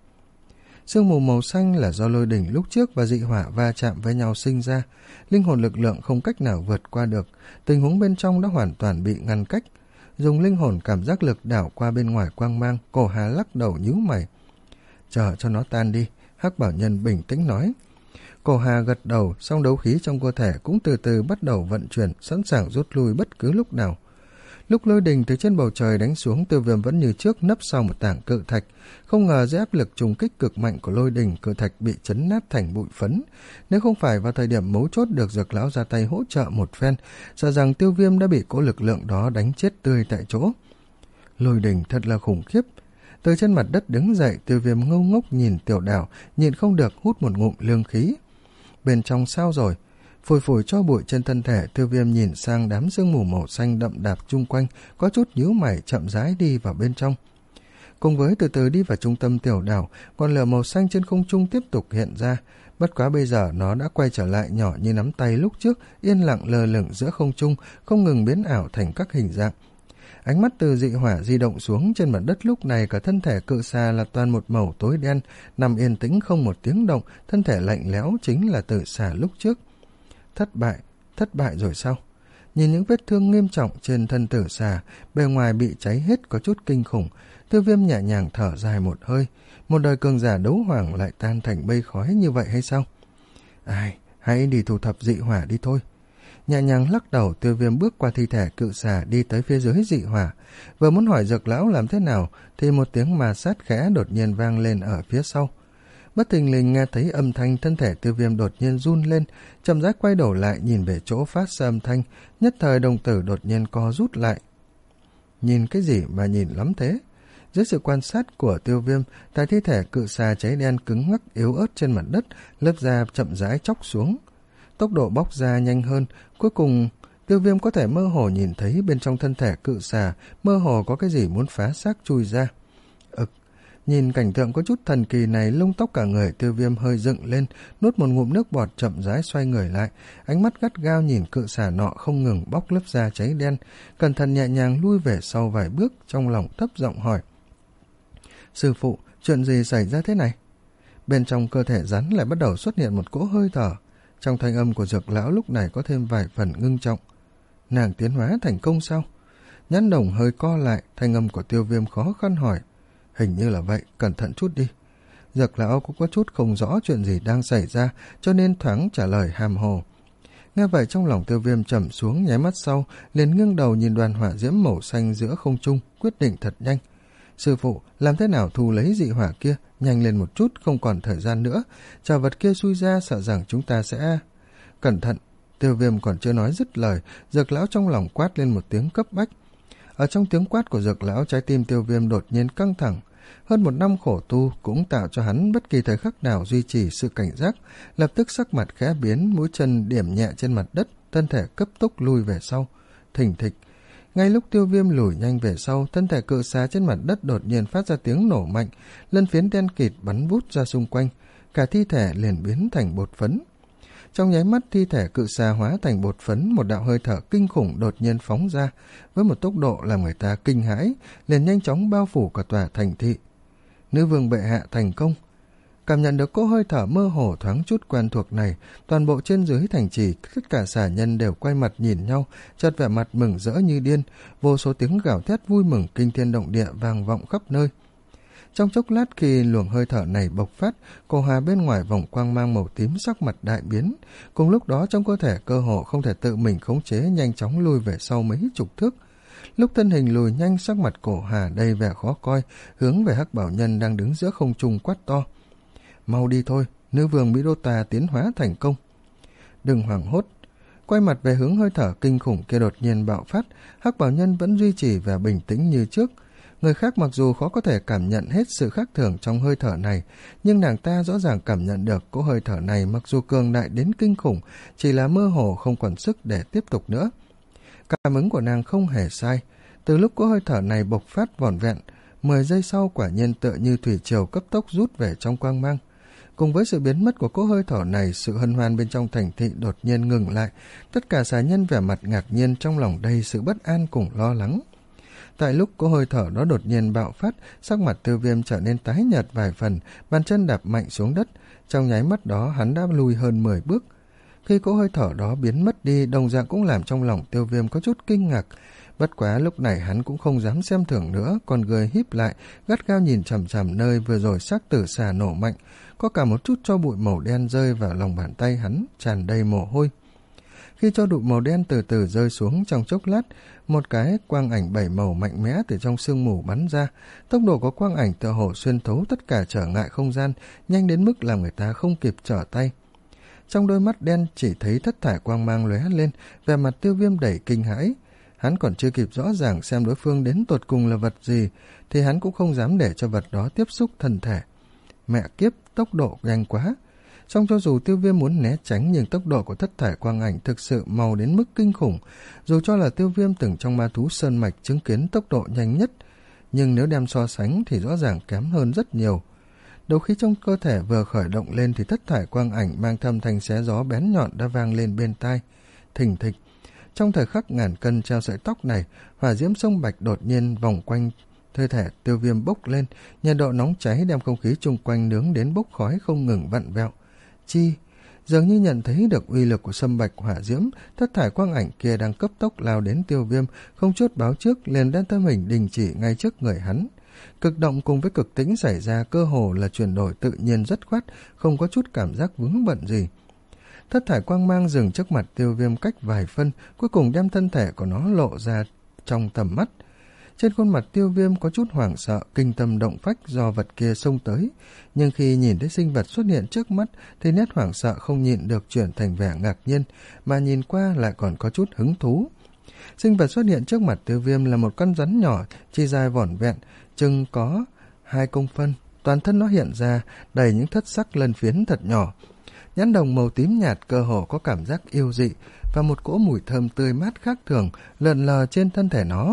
Speaker 1: Sương mù màu xanh là do lôi đỉnh lúc trước và dị hỏa va chạm với nhau sinh ra, linh hồn lực lượng không cách nào vượt qua được, tình huống bên trong đã hoàn toàn bị ngăn cách. Dùng linh hồn cảm giác lực đảo qua bên ngoài quang mang, Cổ Hà lắc đầu nhíu mày. Chờ cho nó tan đi, Hắc Bảo Nhân bình tĩnh nói. Cổ Hà gật đầu, song đấu khí trong cơ thể cũng từ từ bắt đầu vận chuyển, sẵn sàng rút lui bất cứ lúc nào. Lúc lôi đình từ trên bầu trời đánh xuống, Tiêu Viêm vẫn như trước nấp sau một tảng cự thạch. Không ngờ dưới áp lực trùng kích cực mạnh của lôi đình, cự thạch bị chấn nát thành bụi phấn. Nếu không phải vào thời điểm mấu chốt được Dược Lão ra tay hỗ trợ một phen, sợ rằng Tiêu Viêm đã bị cỗ lực lượng đó đánh chết tươi tại chỗ. Lôi đình thật là khủng khiếp. Từ trên mặt đất đứng dậy, Tiêu Viêm ngâu ngốc nhìn tiểu đảo, nhịn không được hút một ngụm lương khí. Bên trong sao rồi? Phủi phủi cho bụi trên thân thể, Tiêu Viêm nhìn sang đám sương mù màu xanh đậm đạp chung quanh, có chút nhíu mày chậm rãi đi vào bên trong. Cùng với từ từ đi vào trung tâm tiểu đảo, ngọn lửa màu xanh trên không trung tiếp tục hiện ra. Bất quá bây giờ nó đã quay trở lại nhỏ như nắm tay lúc trước, yên lặng lơ lửng giữa không trung, không ngừng biến ảo thành các hình dạng. Ánh mắt từ dị hỏa di động xuống trên mặt đất, lúc này cả thân thể cự xà là toàn một màu tối đen, nằm yên tĩnh không một tiếng động, thân thể lạnh lẽo chính là tử xà lúc trước. Thất bại, thất bại rồi sao? Nhìn những vết thương nghiêm trọng trên thân tử xà, bề ngoài bị cháy hết có chút kinh khủng, Tiêu Viêm nhẹ nhàng thở dài một hơi. Một đời cường giả đấu hoàng lại tan thành mây khói như vậy hay sao? Ai, hãy đi thu thập dị hỏa đi thôi. Nhẹ nhàng lắc đầu, Tiêu Viêm bước qua thi thể cự xà đi tới phía dưới dị hỏa. Vừa muốn hỏi Dược lão làm thế nào thì một tiếng ma sát khẽ đột nhiên vang lên ở phía sau. Bất thình lình nghe thấy âm thanh, thân thể Tiêu Viêm đột nhiên run lên, chậm rãi quay đầu lại nhìn về chỗ phát ra âm thanh, nhất thời đồng tử đột nhiên co rút lại. Nhìn cái gì mà nhìn lắm thế? Dưới sự quan sát của Tiêu Viêm, tại thi thể cự xà cháy đen cứng ngắc yếu ớt trên mặt đất, lớp da chậm rãi chóc xuống. Tốc độ bóc ra nhanh hơn, cuối cùng Tiêu Viêm có thể mơ hồ nhìn thấy bên trong thân thể cự xà mơ hồ có cái gì muốn phá xác chui ra. Ực, nhìn cảnh tượng có chút thần kỳ này, lông tóc cả người Tiêu Viêm hơi dựng lên, nuốt một ngụm nước bọt, chậm rãi xoay người lại, ánh mắt gắt gao nhìn cự xà nọ không ngừng bóc lớp da cháy đen, cẩn thận nhẹ nhàng lui về sau vài bước, trong lòng thấp giọng hỏi: Sư phụ, chuyện gì xảy ra thế này? Bên trong cơ thể rắn lại bắt đầu xuất hiện một cỗ hơi thở. Trong thanh âm của Dược lão lúc này có thêm vài phần ngưng trọng. Nàng tiến hóa thành công sao? Nhãn đồng hơi co lại, thanh âm của Tiêu Viêm khó khăn hỏi: Hình như là vậy, cẩn thận chút đi. Dược lão cũng có chút không rõ chuyện gì đang xảy ra, cho nên thoáng trả lời hàm hồ. Nghe vậy trong lòng Tiêu Viêm trầm xuống, nháy mắt sau liền nghiêng đầu nhìn đoàn hỏa diễm màu xanh giữa không trung, quyết định thật nhanh: Sư phụ, làm thế nào thu lấy dị hỏa kia? Nhanh lên một chút, không còn thời gian nữa. Chờ vật kia xui ra, sợ rằng chúng ta sẽ... Cẩn thận! Tiêu Viêm còn chưa nói dứt lời, Dược lão trong lòng quát lên một tiếng cấp bách. Ở trong tiếng quát của Dược lão, trái tim Tiêu Viêm đột nhiên căng thẳng. Hơn một năm khổ tu cũng tạo cho hắn bất kỳ thời khắc nào duy trì sự cảnh giác, lập tức sắc mặt khẽ biến, mũi chân điểm nhẹ trên mặt đất, thân thể cấp tốc lui về sau. Thình thịch! Ngay lúc Tiêu Viêm lùi nhanh về sau, thân thể cự xà trên mặt đất đột nhiên phát ra tiếng nổ mạnh, lân phiến đen kịt bắn vút ra xung quanh, cả thi thể liền biến thành bột phấn. Trong nháy mắt thi thể cự xà hóa thành bột phấn, một đạo hơi thở kinh khủng đột nhiên phóng ra, với một tốc độ làm người ta kinh hãi, liền nhanh chóng bao phủ cả tòa thành thị. Nữ vương bệ hạ thành công. Cảm nhận được cỗ hơi thở mơ hồ thoáng chút quen thuộc này, toàn bộ trên dưới thành trì, tất cả xà nhân đều quay mặt nhìn nhau, chợt vẻ mặt mừng rỡ như điên, vô số tiếng gào thét vui mừng kinh thiên động địa vang vọng khắp nơi. Trong chốc lát khi luồng hơi thở này bộc phát, cổ hà bên ngoài vòng quang mang màu tím sắc mặt đại biến, cùng lúc đó trong cơ thể cơ hồ không thể tự mình khống chế, nhanh chóng lui về sau mấy chục thước. Lúc thân hình lùi nhanh, sắc mặt cổ hà đầy vẻ khó coi, hướng về Hắc Bảo Nhân đang đứng giữa không trung quát to: Mau đi thôi, nữ vương Mỹ Đô Tà tiến hóa thành công. Đừng hoảng hốt. Quay mặt về hướng hơi thở kinh khủng kia đột nhiên bạo phát, Hắc Bảo Nhân vẫn duy trì vẻ bình tĩnh như trước. Người khác mặc dù khó có thể cảm nhận hết sự khác thường trong hơi thở này, nhưng nàng ta rõ ràng cảm nhận được cỗ hơi thở này mặc dù cường đại đến kinh khủng, chỉ là mơ hồ không còn sức để tiếp tục nữa. Cảm ứng của nàng không hề sai. Từ lúc cỗ hơi thở này bộc phát vỏn vẹn, mười giây sau quả nhiên tựa như thủy triều cấp tốc rút về trong quang mang. Cùng với sự biến mất của cỗ hơi thở này, sự hân hoan bên trong thành thị đột nhiên ngừng lại. Tất cả xà nhân vẻ mặt ngạc nhiên, trong lòng đầy sự bất an cùng lo lắng. Tại lúc cỗ hơi thở đó đột nhiên bạo phát, sắc mặt Tiêu Viêm trở nên tái nhợt vài phần, bàn chân đạp mạnh xuống đất. Trong nháy mắt đó hắn đã lùi hơn mười bước. Khi cỗ hơi thở đó biến mất đi, đồng dạng cũng làm trong lòng Tiêu Viêm có chút kinh ngạc. Bất quá lúc này hắn cũng không dám xem thường nữa, còn người híp lại, gắt gao nhìn chằm chằm nơi vừa rồi xác tử xà nổ mạnh, có cả một chút tro bụi màu đen rơi vào lòng bàn tay hắn, tràn đầy mồ hôi. Khi tro bụi màu đen từ từ rơi xuống, trong chốc lát, một cái quang ảnh bảy màu mạnh mẽ từ trong sương mù bắn ra, tốc độ của quang ảnh tựa hồ xuyên thấu tất cả trở ngại không gian, nhanh đến mức làm người ta không kịp trở tay. Trong đôi mắt đen chỉ thấy thất thải quang mang lóe lên, vẻ mặt Tiêu Viêm đầy kinh hãi. Hắn còn chưa kịp rõ ràng xem đối phương đến tột cùng là vật gì, thì hắn cũng không dám để cho vật đó tiếp xúc thân thể. Mẹ kiếp, tốc độ nhanh quá! Song cho dù Tiêu Viêm muốn né tránh, nhưng tốc độ của thất thải quang ảnh thực sự mau đến mức kinh khủng. Dù cho là Tiêu Viêm từng trong ma thú sơn mạch chứng kiến tốc độ nhanh nhất, nhưng nếu đem so sánh thì rõ ràng kém hơn rất nhiều. Đầu khi trong cơ thể vừa khởi động lên thì thất thải quang ảnh mang thâm thanh xé gió bén nhọn đã vang lên bên tai. Thình thịch. Trong thời khắc ngàn cân treo sợi tóc này, hỏa diễm sông bạch đột nhiên vòng quanh hơi thể Tiêu Viêm bốc lên, nhiệt độ nóng cháy đem không khí chung quanh nướng đến bốc khói không ngừng vặn vẹo. Chi, dường như nhận thấy được uy lực của sâm bạch hỏa diễm, thất thải quang ảnh kia đang cấp tốc lao đến Tiêu Viêm, không chút báo trước liền đem thân hình đình chỉ ngay trước người hắn. Cực động cùng với cực tĩnh xảy ra cơ hồ là chuyển đổi tự nhiên rất khoát, không có chút cảm giác vướng bận gì. Thất thải quang mang dừng trước mặt Tiêu Viêm cách vài phân, cuối cùng đem thân thể của nó lộ ra trong tầm mắt. Trên khuôn mặt Tiêu Viêm có chút hoảng sợ, kinh tâm động phách do vật kia xông tới, nhưng khi nhìn thấy sinh vật xuất hiện trước mắt thì nét hoảng sợ không nhịn được chuyển thành vẻ ngạc nhiên, mà nhìn qua lại còn có chút hứng thú. Sinh vật xuất hiện trước mặt Tiêu Viêm là một con rắn nhỏ, chi dài vỏn vẹn, chừng có hai công phân, toàn thân nó hiện ra đầy những thất sắc lân phiến thật nhỏ. Nhãn đồng màu tím nhạt cơ hồ có cảm giác yêu dị, và một cỗ mùi thơm tươi mát khác thường lượn lờ trên thân thể nó.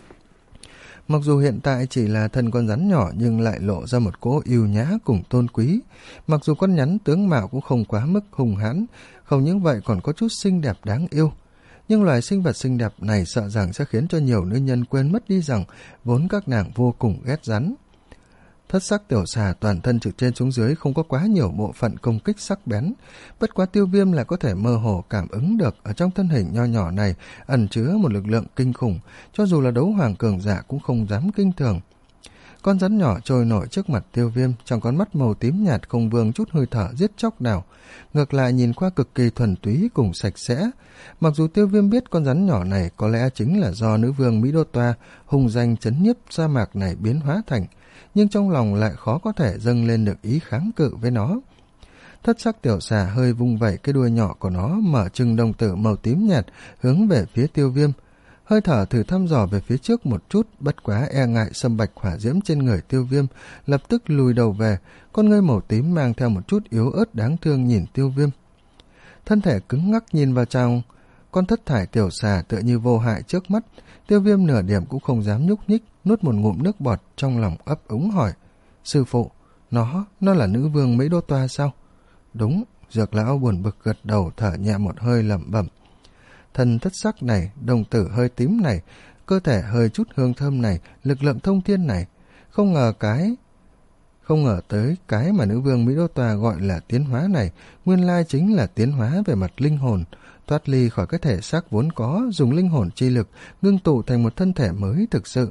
Speaker 1: Mặc dù hiện tại chỉ là thân con rắn nhỏ nhưng lại lộ ra một cỗ yêu nhã cùng tôn quý. Mặc dù con nhắn tướng mạo cũng không quá mức hùng hãn, không những vậy còn có chút xinh đẹp đáng yêu. Nhưng loài sinh vật xinh đẹp này sợ rằng sẽ khiến cho nhiều nữ nhân quên mất đi rằng vốn các nàng vô cùng ghét rắn. Thất sắc tiểu xà toàn thân từ trên xuống dưới không có quá nhiều bộ phận công kích sắc bén, bất quá Tiêu Viêm lại có thể mơ hồ cảm ứng được ở trong thân hình nho nhỏ này ẩn chứa một lực lượng kinh khủng, cho dù là đấu hoàng cường giả cũng không dám kinh thường. Con rắn nhỏ trôi nổi trước mặt Tiêu Viêm, trong con mắt màu tím nhạt không vương chút hơi thở giết chóc nào, ngược lại nhìn qua cực kỳ thuần túy cùng sạch sẽ. Mặc dù Tiêu Viêm biết con rắn nhỏ này có lẽ chính là do nữ vương Mỹ Đô Toa hùng danh trấn nhiếp sa mạc này biến hóa thành, nhưng trong lòng lại khó có thể dâng lên được ý kháng cự với nó. Thất sắc tiểu xà hơi vung vẩy cái đuôi nhỏ của nó, mở trừng đồng tử màu tím nhạt hướng về phía Tiêu Viêm. Hơi thở thử thăm dò về phía trước một chút, bất quá e ngại sâm bạch hỏa diễm trên người Tiêu Viêm, lập tức lùi đầu về, con ngươi màu tím mang theo một chút yếu ớt đáng thương nhìn Tiêu Viêm. Thân thể cứng ngắc nhìn vào trong con thất thải tiểu xà tựa như vô hại trước mắt. Tiêu Viêm nửa điểm cũng không dám nhúc nhích, nuốt một ngụm nước bọt, trong lòng ấp úng hỏi: Sư phụ, nó, nó là nữ vương Mỹ Đô Toa sao? Đúng. Dược lão buồn bực gật đầu, thở nhẹ một hơi lẩm bẩm. Thân thất sắc này, đồng tử hơi tím này, cơ thể hơi chút hương thơm này, lực lượng thông thiên này, không ngờ cái không ngờ tới cái mà nữ vương Mỹ Đô Toa gọi là tiến hóa này, nguyên lai chính là tiến hóa về mặt linh hồn, thoát ly khỏi cái thể xác vốn có, dùng linh hồn chi lực ngưng tụ thành một thân thể mới thực sự.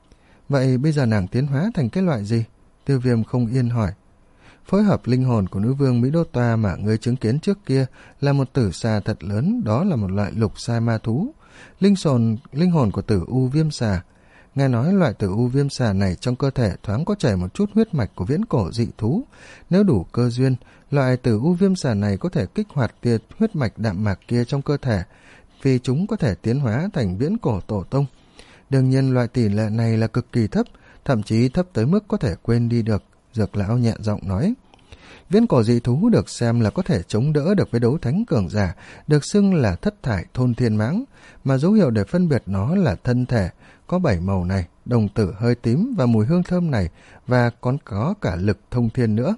Speaker 1: Vậy bây giờ nàng tiến hóa thành cái loại gì? Tiêu Viêm không yên hỏi. Phối hợp linh hồn của nữ vương Mỹ Đô Toa mà ngươi chứng kiến trước kia là một tử xà thật lớn, đó là một loại lục sai ma thú. Linh hồn, linh hồn của tử u viêm xà. Nghe nói loại tử u viêm xà này trong cơ thể thoáng có chảy một chút huyết mạch của viễn cổ dị thú. Nếu đủ cơ duyên, loại tử u viêm xà này có thể kích hoạt tia huyết mạch đạm mạc kia trong cơ thể, vì chúng có thể tiến hóa thành viễn cổ tổ tông. Đương nhiên loại tỷ lệ này là cực kỳ thấp, thậm chí thấp tới mức có thể quên đi được. Dược lão nhẹ giọng nói. Viễn cổ dị thú được xem là có thể chống đỡ được với đấu thánh cường giả, được xưng là thất thải thôn thiên mãng, mà dấu hiệu để phân biệt nó là thân thể có bảy màu này, đồng tử hơi tím và mùi hương thơm này, và còn có cả lực thông thiên nữa.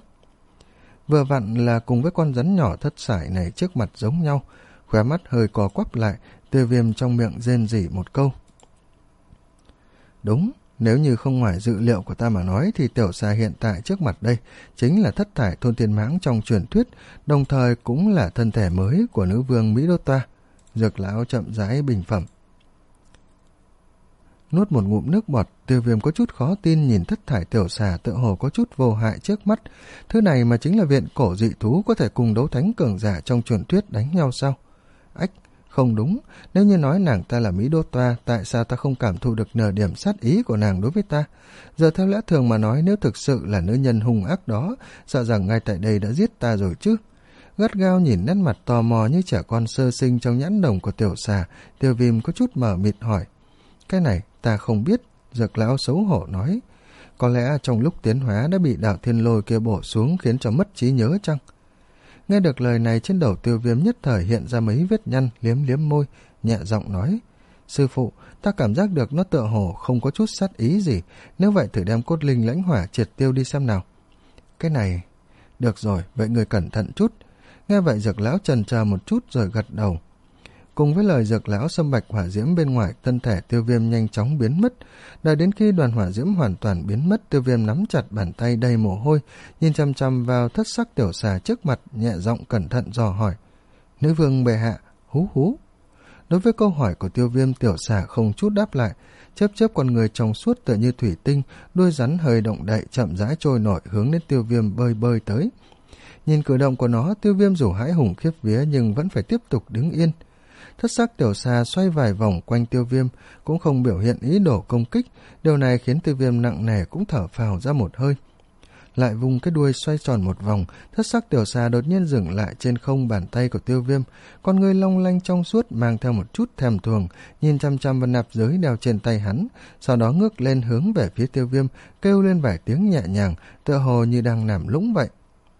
Speaker 1: Vừa vặn là cùng với con rắn nhỏ thất sải này trước mặt giống nhau. Khóe mắt hơi co quắp lại, Tiêu Viêm trong miệng rên rỉ một câu. Đúng, nếu như không ngoài dự liệu của ta mà nói thì tiểu xà hiện tại trước mặt đây chính là thất thải thôn thiên mãng trong truyền thuyết, đồng thời cũng là thân thể mới của nữ vương Mỹ Đô Toa. Dược lão chậm rãi bình phẩm. Nuốt một ngụm nước bọt, Tiêu Viêm có chút khó tin nhìn thất thải tiểu xà tựa hồ có chút vô hại trước mắt. Thứ này mà chính là viện cổ dị thú có thể cùng đấu thánh cường giả trong truyền thuyết đánh nhau sao? Ách, không đúng, nếu như nói nàng ta là Mỹ Đô Toa, tại sao ta không cảm thụ được nửa điểm sát ý của nàng đối với ta? Giờ theo lẽ thường mà nói, nếu thực sự là nữ nhân hung ác đó, sợ rằng ngay tại đây đã giết ta rồi chứ. Gắt gao nhìn nét mặt tò mò như trẻ con sơ sinh trong nhãn đồng của tiểu xà, Tiêu Viêm có chút mờ mịt hỏi. Cái này ta không biết. Dược lão xấu hổ nói. Có lẽ trong lúc tiến hóa đã bị đạo thiên lôi kia bổ xuống khiến cho mất trí nhớ chăng? Nghe được lời này, trên đầu Tiêu Viêm nhất thời hiện ra mấy vết nhăn, liếm liếm môi, nhẹ giọng nói. Sư phụ, ta cảm giác được nó tựa hồ không có chút sát ý gì, nếu vậy thử đem cốt linh lãnh hỏa triệt tiêu đi xem nào. Cái này... Được rồi, vậy người cẩn thận chút. Nghe vậy Dược lão chần chờ một chút rồi gật đầu. Cùng với lời dược lão, sâm bạch hỏa diễm bên ngoài thân thể Tiêu Viêm nhanh chóng biến mất. Đợi đến khi đoàn hỏa diễm hoàn toàn biến mất, Tiêu Viêm nắm chặt bàn tay đầy mồ hôi, nhìn chăm chăm vào thất sắc tiểu xà trước mặt, nhẹ giọng cẩn thận dò hỏi: Nữ vương bệ hạ, hú hú. Đối với câu hỏi của Tiêu Viêm, tiểu xà không chút đáp lại, chớp chớp con người trong suốt tựa như thủy tinh, đuôi rắn hơi động đậy chậm rãi trôi nổi hướng đến Tiêu Viêm bơi bơi tới. Nhìn cử động của nó, Tiêu Viêm dù hãi hùng khiếp vía nhưng vẫn phải tiếp tục đứng yên. Thất sắc tiểu xà xoay vài vòng quanh Tiêu Viêm, cũng không biểu hiện ý đồ công kích, điều này khiến Tiêu Viêm nặng nề cũng thở phào ra một hơi. Lại vùng cái đuôi xoay tròn một vòng, thất sắc tiểu xà đột nhiên dừng lại trên không bàn tay của Tiêu Viêm, con ngươi long lanh trong suốt mang theo một chút thèm thuồng, nhìn chăm chăm vào nạp giới đeo trên tay hắn, sau đó ngước lên hướng về phía Tiêu Viêm, kêu lên vài tiếng nhẹ nhàng, tựa hồ như đang làm lũng vậy.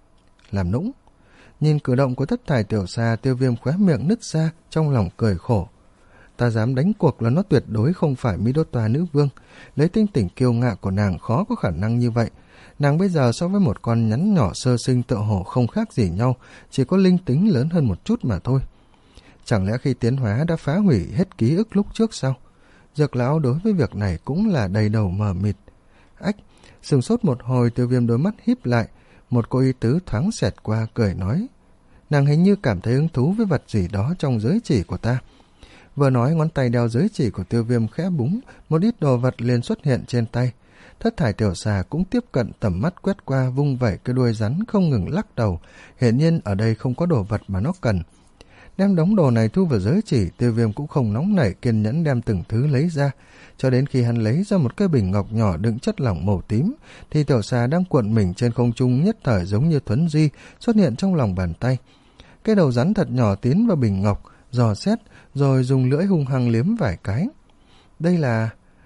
Speaker 1: Làm lũng? Nhìn cử động của thất thải tiểu xà, Tiêu Viêm khóe miệng nứt ra, trong lòng cười khổ. Ta dám đánh cuộc là nó tuyệt đối không phải Midota nữ vương, lấy tinh tỉnh kiêu ngạo của nàng khó có khả năng như vậy. Nàng bây giờ so với một con nhắn nhỏ sơ sinh tựa hồ không khác gì nhau, chỉ có linh tính lớn hơn một chút mà thôi. Chẳng lẽ khi tiến hóa đã phá hủy hết ký ức lúc trước sao? Dược lão đối với việc này cũng là đầy đầu mờ mịt. Ách, sừng sốt một hồi, Tiêu Viêm đôi mắt híp lại, một cô y tứ thoáng xẹt qua cười nói: Nàng hình như cảm thấy hứng thú với vật gì đó trong giới chỉ của ta. Vừa nói, ngón tay đeo giới chỉ của Tiêu Viêm khẽ búng, một ít đồ vật liền xuất hiện trên tay. Thất thải tiểu xà cũng tiếp cận tầm mắt quét qua, vung vẩy cái đuôi rắn không ngừng lắc đầu, hiển nhiên ở đây không có đồ vật mà nó cần. Đem đống đồ này thu vào giới chỉ, Tiêu Viêm cũng không nóng nảy, kiên nhẫn đem từng thứ lấy ra, cho đến khi hắn lấy ra một cái bình ngọc nhỏ đựng chất lỏng màu tím, thì tiểu xà đang cuộn mình trên không trung nhất thời giống như thuấn di xuất hiện trong lòng bàn tay. Cái đầu rắn thật nhỏ tiến vào bình ngọc, dò xét, rồi dùng lưỡi hung hăng liếm vài cái. Đây là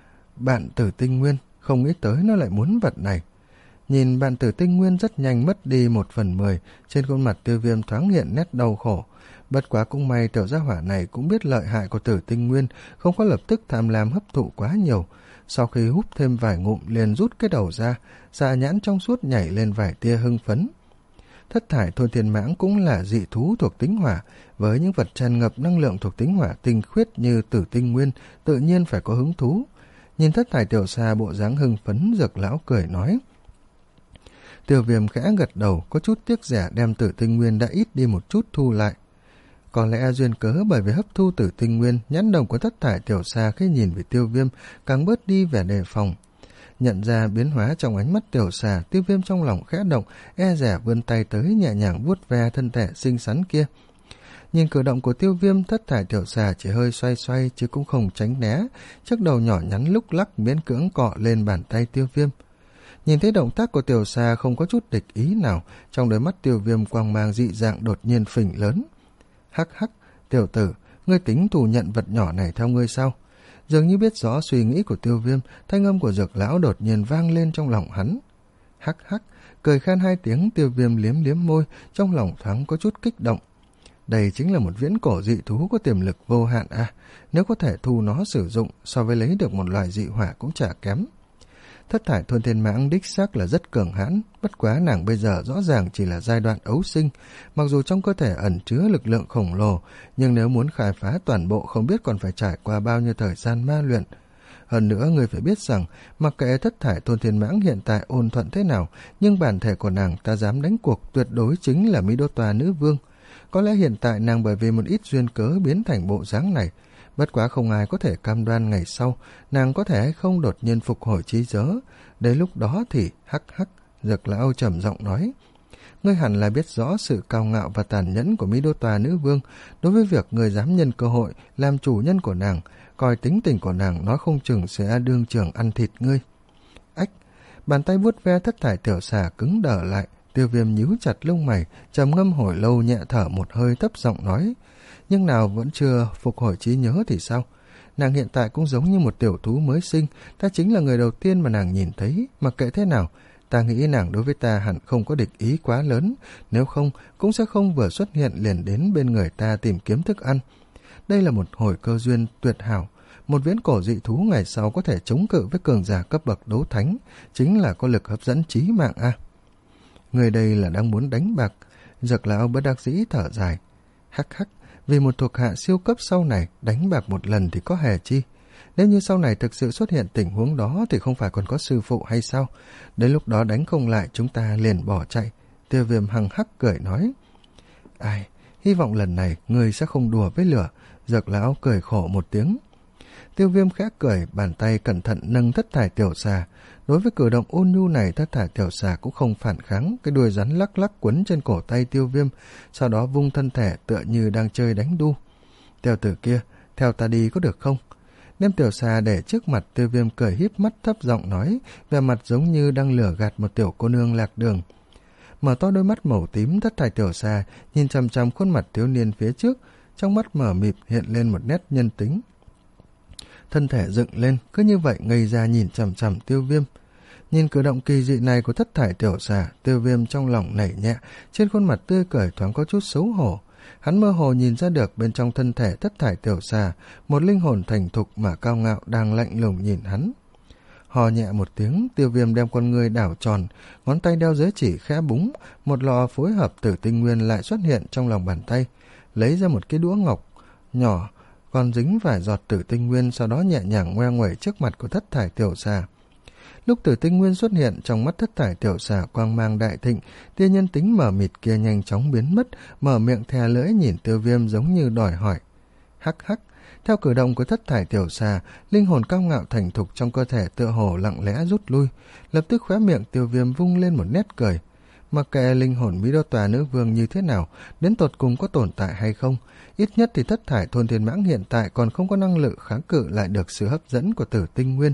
Speaker 1: bạn tử tinh nguyên, không nghĩ tới nó lại muốn vật này. Nhìn bạn tử tinh nguyên rất nhanh mất đi một phần mười, trên khuôn mặt Tiêu Viêm thoáng hiện nét đau khổ. Bất quá cũng may tiểu gia hỏa này cũng biết lợi hại của tử tinh nguyên, không có lập tức tham lam hấp thụ quá nhiều. Sau khi hút thêm vài ngụm liền rút cái đầu ra, xà nhãn trong suốt nhảy lên vài tia hưng phấn. Thất thải thôn thiên mãng cũng là dị thú thuộc tính hỏa, với những vật tràn ngập năng lượng thuộc tính hỏa tinh khuyết như tử tinh nguyên, tự nhiên phải có hứng thú. Nhìn thất thải tiểu xà bộ dáng hưng phấn, Dược lão cười nói. Tiêu Viêm khẽ gật đầu, có chút tiếc rẻ đem tử tinh nguyên đã ít đi một chút thu lại. Có lẽ duyên cớ bởi vì hấp thu tử tinh nguyên, nhãn đồng của thất thải tiểu xà khi nhìn về Tiêu Viêm càng bớt đi vẻ đề phòng. Nhận ra biến hóa trong ánh mắt tiểu xà, Tiêu Viêm trong lòng khẽ động, e dè vươn tay tới nhẹ nhàng vuốt ve thân thể xinh xắn kia. Nhìn cử động của Tiêu Viêm, thất thải tiểu xà chỉ hơi xoay xoay chứ cũng không tránh né, chiếc đầu nhỏ nhắn lúc lắc miễn cưỡng cọ lên bàn tay Tiêu Viêm. Nhìn thấy động tác của tiểu xà không có chút địch ý nào, trong đôi mắt Tiêu Viêm quang mang dị dạng đột nhiên phình lớn. Hắc hắc, tiểu tử, ngươi tính thù nhận vật nhỏ này theo ngươi sao? Dường như biết rõ suy nghĩ của Tiêu Viêm, thanh âm của Dược lão đột nhiên vang lên trong lòng hắn. Hắc hắc, cười khan hai tiếng, Tiêu Viêm liếm liếm môi, trong lòng thoáng có chút kích động. Đây chính là một viễn cổ dị thú có tiềm lực vô hạn à, nếu có thể thu nó sử dụng, so với lấy được một loài dị hỏa cũng chả kém. Thất thải thôn thiên mãng đích xác là rất cường hãn, bất quá nàng bây giờ rõ ràng chỉ là giai đoạn ấu sinh, mặc dù trong cơ thể ẩn chứa lực lượng khổng lồ, nhưng nếu muốn khai phá toàn bộ không biết còn phải trải qua bao nhiêu thời gian ma luyện. Hơn nữa, người phải biết rằng, mặc kệ thất thải thôn thiên mãng hiện tại ôn thuận thế nào, nhưng bản thể của nàng ta dám đánh cuộc tuyệt đối chính là Midota nữ vương. Có lẽ hiện tại nàng bởi vì một ít duyên cớ biến thành bộ dáng này, bất quá không ai có thể cam đoan ngày sau nàng có thể hay không đột nhiên phục hồi trí nhớ. Đến lúc đó thì hắc hắc, Dược lão trầm giọng nói, ngươi hẳn là biết rõ sự cao ngạo và tàn nhẫn của Midota nữ vương, đối với việc ngươi dám nhân cơ hội làm chủ nhân của nàng, coi tính tình của nàng nói không chừng sẽ đương trường ăn thịt ngươi. Ách, bàn tay vuốt ve thất thải tiểu xà cứng đờ lại. Tiêu Viêm nhíu chặt lông mày, trầm ngâm hồi lâu, nhẹ thở một hơi, thấp giọng nói, nhưng nào vẫn chưa phục hồi trí nhớ thì sao? Nàng hiện tại cũng giống như một tiểu thú mới sinh, ta chính là người đầu tiên mà nàng nhìn thấy, mặc kệ thế nào, ta nghĩ nàng đối với ta hẳn không có địch ý quá lớn, nếu không cũng sẽ không vừa xuất hiện liền đến bên người ta tìm kiếm thức ăn. Đây là một hồi cơ duyên tuyệt hảo, một viễn cổ dị thú ngày sau có thể chống cự với cường giả cấp bậc đấu thánh, chính là có lực hấp dẫn chí mạng a. À. Người đây là đang muốn đánh bạc. Dược lão bất đắc dĩ thở dài. Hắc hắc, vì một thuộc hạ siêu cấp sau này đánh bạc một lần thì có hề chi. Nếu như sau này thực sự xuất hiện tình huống đó thì không phải còn có sư phụ hay sao? Đến lúc đó đánh không lại chúng ta liền bỏ chạy. Tiêu Viêm hằng hắc cười nói. Ai, hy vọng lần này ngươi sẽ không đùa với lửa. Dược lão cười khổ một tiếng. Tiêu Viêm khẽ cười, bàn tay cẩn thận nâng thất thải tiểu xà. Đối với cử động ôn nhu này, thất thải tiểu xà cũng không phản kháng, cái đuôi rắn lắc lắc quấn trên cổ tay Tiêu Viêm, sau đó vung thân thể tựa như đang chơi đánh đu. Tiểu tử kia, theo ta đi có được không? Đem tiểu xà để trước mặt, Tiêu Viêm cười híp mắt thấp giọng nói, vẻ mặt giống như đang lừa gạt một tiểu cô nương lạc đường. Mở to đôi mắt màu tím, thất thải tiểu xà nhìn chằm chằm khuôn mặt thiếu niên phía trước, trong mắt mở mịt hiện lên một nét nhân tính. Thân thể dựng lên, cứ như vậy ngây ra nhìn chằm chằm Tiêu Viêm. Nhìn cử động kỳ dị này của thất thải tiểu xà, Tiêu Viêm trong lòng nảy nhẹ, trên khuôn mặt tươi cười thoáng có chút xấu hổ. Hắn mơ hồ nhìn ra được bên trong thân thể thất thải tiểu xà, một linh hồn thành thục mà cao ngạo đang lạnh lùng nhìn hắn. Hò nhẹ một tiếng, Tiêu Viêm đem con người đảo tròn, ngón tay đeo giới chỉ khẽ búng, một lọ phối hợp tử tinh nguyên lại xuất hiện trong lòng bàn tay, lấy ra một cái đũa ngọc nhỏ, còn dính vài giọt tử tinh nguyên, sau đó nhẹ nhàng ngoe nguẩy trước mặt của thất thải tiểu xà. Lúc tử tinh nguyên xuất hiện, trong mắt thất thải tiểu xà quang mang đại thịnh, tia nhân tính mờ mịt kia nhanh chóng biến mất, mở miệng thè lưỡi nhìn Tiêu Viêm giống như đòi hỏi. Hắc hắc, theo cử động của thất thải tiểu xà, linh hồn cao ngạo thành thục trong cơ thể tựa hồ lặng lẽ rút lui, lập tức khóe miệng Tiêu Viêm vung lên một nét cười. Mặc kệ linh hồn Mỹ Đô Tòa nữ vương như thế nào, đến tột cùng có tồn tại hay không, ít nhất thì thất thải thôn thiên mãng hiện tại còn không có năng lực kháng cự lại được sự hấp dẫn của tử tinh nguyên.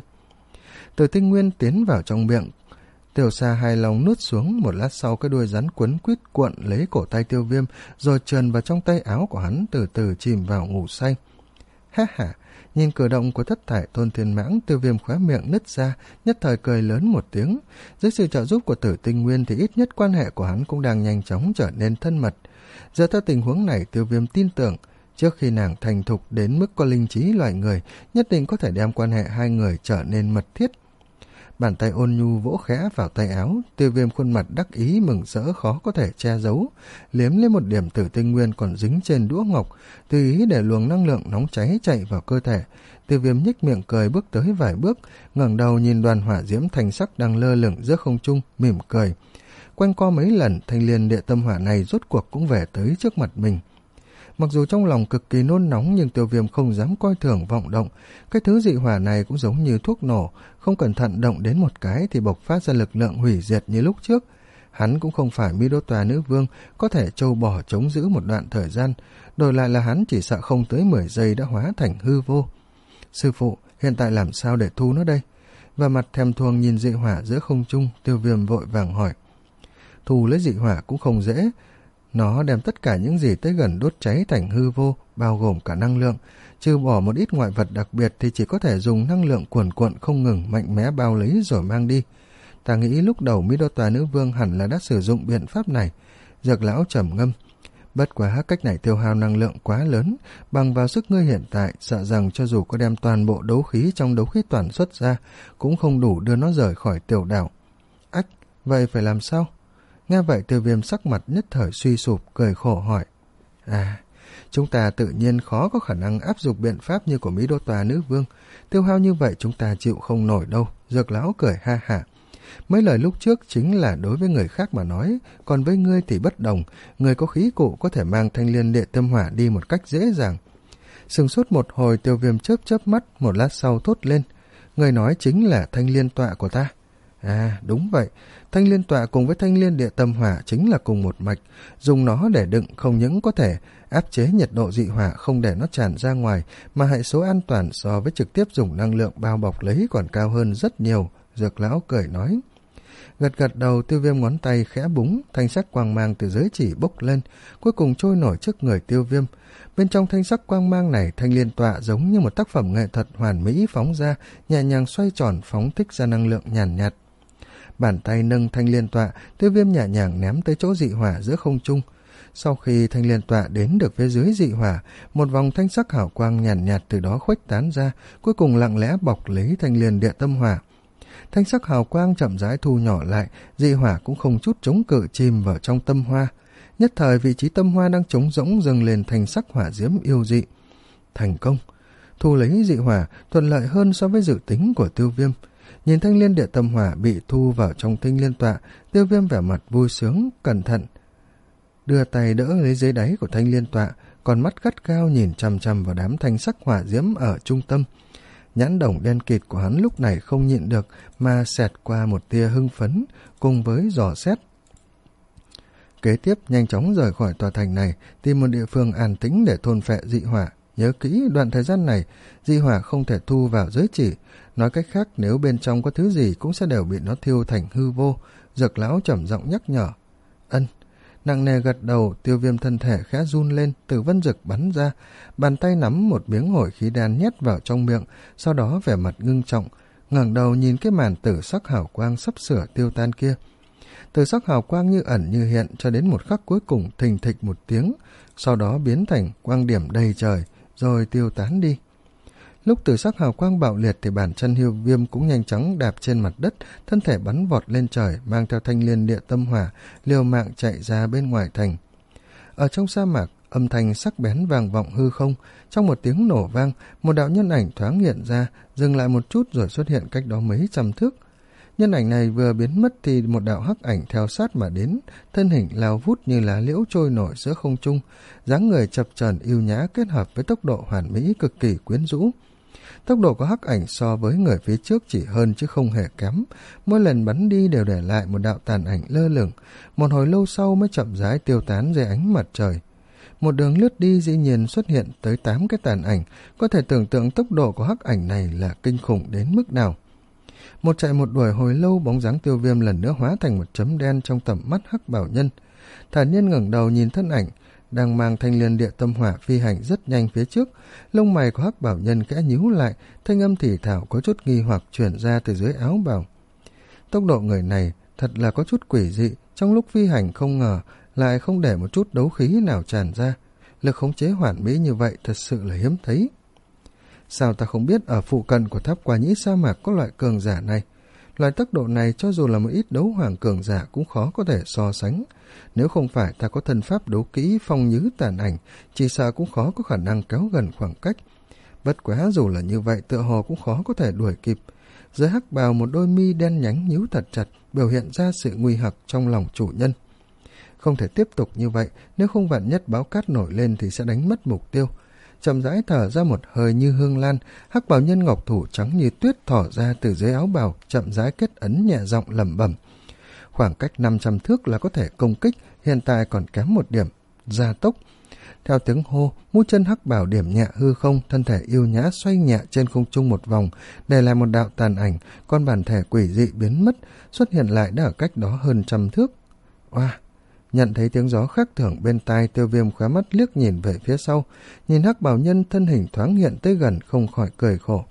Speaker 1: Tử tinh nguyên tiến vào trong miệng, tiểu xà hài lòng nuốt xuống, một lát sau cái đuôi rắn quấn quýt cuộn lấy cổ tay Tiêu Viêm, rồi trườn vào trong tay áo của hắn, từ từ chìm vào ngủ say. Ha ha, nhìn cử động của thất thải thôn thiên mãng, Tiêu Viêm khóe miệng nứt ra, nhất thời cười lớn một tiếng. Dưới sự trợ giúp của tử tinh nguyên thì ít nhất quan hệ của hắn cũng đang nhanh chóng trở nên thân mật. Giờ theo tình huống này, Tiêu Viêm tin tưởng trước khi nàng thành thục đến mức có linh trí loài người, nhất định có thể đem quan hệ hai người trở nên mật thiết. Bàn tay ôn nhu vỗ khẽ vào tay áo, Tiêu Viêm khuôn mặt đắc ý mừng rỡ khó có thể che giấu, liếm lên một điểm tử tinh nguyên còn dính trên đũa ngọc, tùy ý để luồng năng lượng nóng cháy chạy vào cơ thể. Tiêu Viêm nhếch miệng cười bước tới vài bước, ngẩng đầu nhìn đoàn hỏa diễm thành sắc đang lơ lửng giữa không trung, mỉm cười. Quanh co mấy lần, thanh liên địa tâm hỏa này rốt cuộc cũng về tới trước mặt mình. Mặc dù trong lòng cực kỳ nôn nóng nhưng Tiêu Viêm không dám coi thường vọng động. Cái thứ dị hỏa này cũng giống như thuốc nổ, không cẩn thận động đến một cái thì bộc phát ra lực lượng hủy diệt như lúc trước. Hắn cũng không phải Mỹ Đô Tòa nữ vương có thể trâu bò chống giữ một đoạn thời gian, đổi lại là hắn chỉ sợ không tới mười giây đã hóa thành hư vô. Sư phụ, hiện tại làm sao để thu nó đây? Và mặt thèm thuồng nhìn dị hỏa giữa không trung, Tiêu Viêm vội vàng hỏi. Thu lấy dị hỏa cũng không dễ. Nó đem tất cả những gì tới gần đốt cháy thành hư vô, bao gồm cả năng lượng. Trừ bỏ một ít ngoại vật đặc biệt thì chỉ có thể dùng năng lượng cuồn cuộn không ngừng mạnh mẽ bao lấy rồi mang đi. Ta nghĩ lúc đầu Mỹ Đô Tòa nữ vương hẳn là đã sử dụng biện pháp này. Dược lão trầm ngâm. Bất quá cách này tiêu hao năng lượng quá lớn, bằng vào sức ngươi hiện tại, sợ rằng cho dù có đem toàn bộ đấu khí trong đấu khí toàn xuất ra, cũng không đủ đưa nó rời khỏi tiểu đảo. Ách, vậy phải làm sao? Nghe vậy Tiêu Viêm sắc mặt nhất thời suy sụp, cười khổ hỏi. À, chúng ta tự nhiên khó có khả năng áp dụng biện pháp như của Mỹ Đô Tòa nữ vương. Tiêu hao như vậy chúng ta chịu không nổi đâu. Dược lão cười ha hả. Mấy lời lúc trước chính là đối với người khác mà nói, còn với ngươi thì bất đồng. Người có khí cụ có thể mang thanh liên địa tâm hỏa đi một cách dễ dàng. Sừng sốt một hồi, Tiêu Viêm chớp chớp mắt, một lát sau thốt lên. Người nói chính là thanh liên tọa của ta. À, đúng vậy. Thanh liên tọa cùng với thanh liên địa tâm hỏa chính là cùng một mạch. Dùng nó để đựng không những có thể áp chế nhiệt độ dị hỏa không để nó tràn ra ngoài, mà hệ số an toàn so với trực tiếp dùng năng lượng bao bọc lấy còn cao hơn rất nhiều. Dược lão cười nói. Gật gật đầu, Tiêu Viêm ngón tay khẽ búng, thanh sắc quang mang từ giới chỉ bốc lên, cuối cùng trôi nổi trước người Tiêu Viêm. Bên trong thanh sắc quang mang này, thanh liên tọa giống như một tác phẩm nghệ thuật hoàn mỹ phóng ra, nhẹ nhàng xoay tròn phóng thích ra năng lượng nhàn nhạt, nhạt. Bàn tay nâng thanh liên tọa, Tiêu Viêm nhẹ nhàng ném tới chỗ dị hỏa giữa không trung. Sau khi thanh liên tọa đến được phía dưới dị hỏa, một vòng thanh sắc hào quang nhàn nhạt, nhạt từ đó khuếch tán ra, cuối cùng lặng lẽ bọc lấy thanh liên địa tâm hỏa. Thanh sắc hào quang chậm rãi thu nhỏ lại, dị hỏa cũng không chút chống cự chìm vào trong tâm hoa. Nhất thời vị trí tâm hoa đang trống rỗng dâng lên thành sắc hỏa diễm yêu dị. Thành công! Thu lấy dị hỏa thuận lợi hơn so với dự tính của Tiêu Viêm. Nhìn thanh liên địa tâm hỏa bị thu vào trong thanh liên tọa, Tiêu Viêm vẻ mặt vui sướng, cẩn thận đưa tay đỡ lấy dưới đáy của thanh liên tọa, còn mắt gắt gao nhìn chằm chằm vào đám thanh sắc hỏa diễm ở trung tâm. Nhãn đồng đen kịt của hắn lúc này không nhịn được mà xẹt qua một tia hưng phấn cùng với dò xét. Kế tiếp nhanh chóng rời khỏi tòa thành này, tìm một địa phương an tĩnh để thôn phệ dị hỏa. Nhớ kỹ, đoạn thời gian này dị hỏa không thể thu vào giới chỉ, nói cách khác nếu bên trong có thứ gì cũng sẽ đều bị nó thiêu thành hư vô. Dược lão trầm giọng nhắc nhở. Ân. Nặng nề gật đầu, Tiêu Viêm thân thể khẽ run lên, từ vân dực bắn ra, bàn tay nắm một miếng hổi khí đan nhét vào trong miệng, sau đó vẻ mặt ngưng trọng, ngẩng đầu nhìn cái màn tử sắc hào quang sắp sửa tiêu tan kia. Tử sắc hào quang như ẩn như hiện cho đến một khắc cuối cùng thình thịch một tiếng, sau đó biến thành quang điểm đầy trời, rồi tiêu tán đi. Lúc tử sắc hào quang bạo liệt thì bàn chân Tiêu Viêm cũng nhanh chóng đạp trên mặt đất, thân thể bắn vọt lên trời, mang theo thanh liên địa tâm hỏa, liều mạng chạy ra bên ngoài thành. Ở trong sa mạc, âm thanh sắc bén vang vọng hư không, trong một tiếng nổ vang, một đạo nhân ảnh thoáng hiện ra, dừng lại một chút rồi xuất hiện cách đó mấy trăm thước. Nhân ảnh này vừa biến mất thì một đạo hắc ảnh theo sát mà đến, thân hình lao vút như lá liễu trôi nổi giữa không trung, dáng người chập chờn yêu nhã kết hợp với tốc độ hoàn mỹ cực kỳ quyến rũ. Tốc độ của hắc ảnh so với người phía trước chỉ hơn chứ không hề kém, mỗi lần bắn đi đều để lại một đạo tàn ảnh lơ lửng, một hồi lâu sau mới chậm rãi tiêu tán dưới ánh mặt trời. Một đường lướt đi dĩ nhiên xuất hiện tới tám cái tàn ảnh, có thể tưởng tượng tốc độ của hắc ảnh này là kinh khủng đến mức nào. Một chạy một đuổi hồi lâu, bóng dáng Tiêu Viêm lần nữa hóa thành một chấm đen trong tầm mắt hắc bảo nhân. Thản nhiên ngẩng đầu nhìn thân ảnh đang mang thanh liên địa tâm hỏa phi hành rất nhanh phía trước, lông mày của hắc bảo nhân khẽ nhíu lại, thanh âm thì thảo có chút nghi hoặc truyền ra từ dưới áo bào. Tốc độ người này thật là có chút quỷ dị, trong lúc phi hành không ngờ lại không để một chút đấu khí nào tràn ra, lực khống chế hoàn mỹ như vậy thật sự là hiếm thấy. Sao ta không biết ở phụ cận của tháp Quả Nhĩ sa mạc có loại cường giả này? Loại tốc độ này cho dù là một ít đấu hoàng cường giả cũng khó có thể so sánh. Nếu không phải ta có thân pháp đấu kỹ phong nhứ tàn ảnh, chỉ sợ cũng khó có khả năng kéo gần khoảng cách. Bất quá dù là như vậy, tựa hồ cũng khó có thể đuổi kịp. Dưới hắc bào một đôi mi đen nhánh nhíu thật chặt, biểu hiện ra sự nguy hoặc trong lòng chủ nhân. Không thể tiếp tục như vậy, nếu không vạn nhất báo cát nổi lên thì sẽ đánh mất mục tiêu. Chậm rãi thở ra một hơi như hương lan, hắc bào nhân ngọc thủ trắng như tuyết thỏ ra từ dưới áo bào, chậm rãi kết ấn nhẹ giọng lẩm bẩm. Khoảng cách năm trăm thước là có thể công kích, hiện tại còn kém một điểm, gia tốc. Theo tiếng hô, mũi chân hắc bào điểm nhẹ hư không, thân thể yêu nhã xoay nhẹ trên không trung một vòng, để lại một đạo tàn ảnh, con bản thể quỷ dị biến mất, xuất hiện lại đã ở cách đó hơn trăm thước. Oa! Wow. Nhận thấy tiếng gió khác thường bên tai, Tiêu Viêm khóe mắt liếc nhìn về phía sau, nhìn hắc bào nhân thân hình thoáng hiện tới gần, không khỏi cười khổ.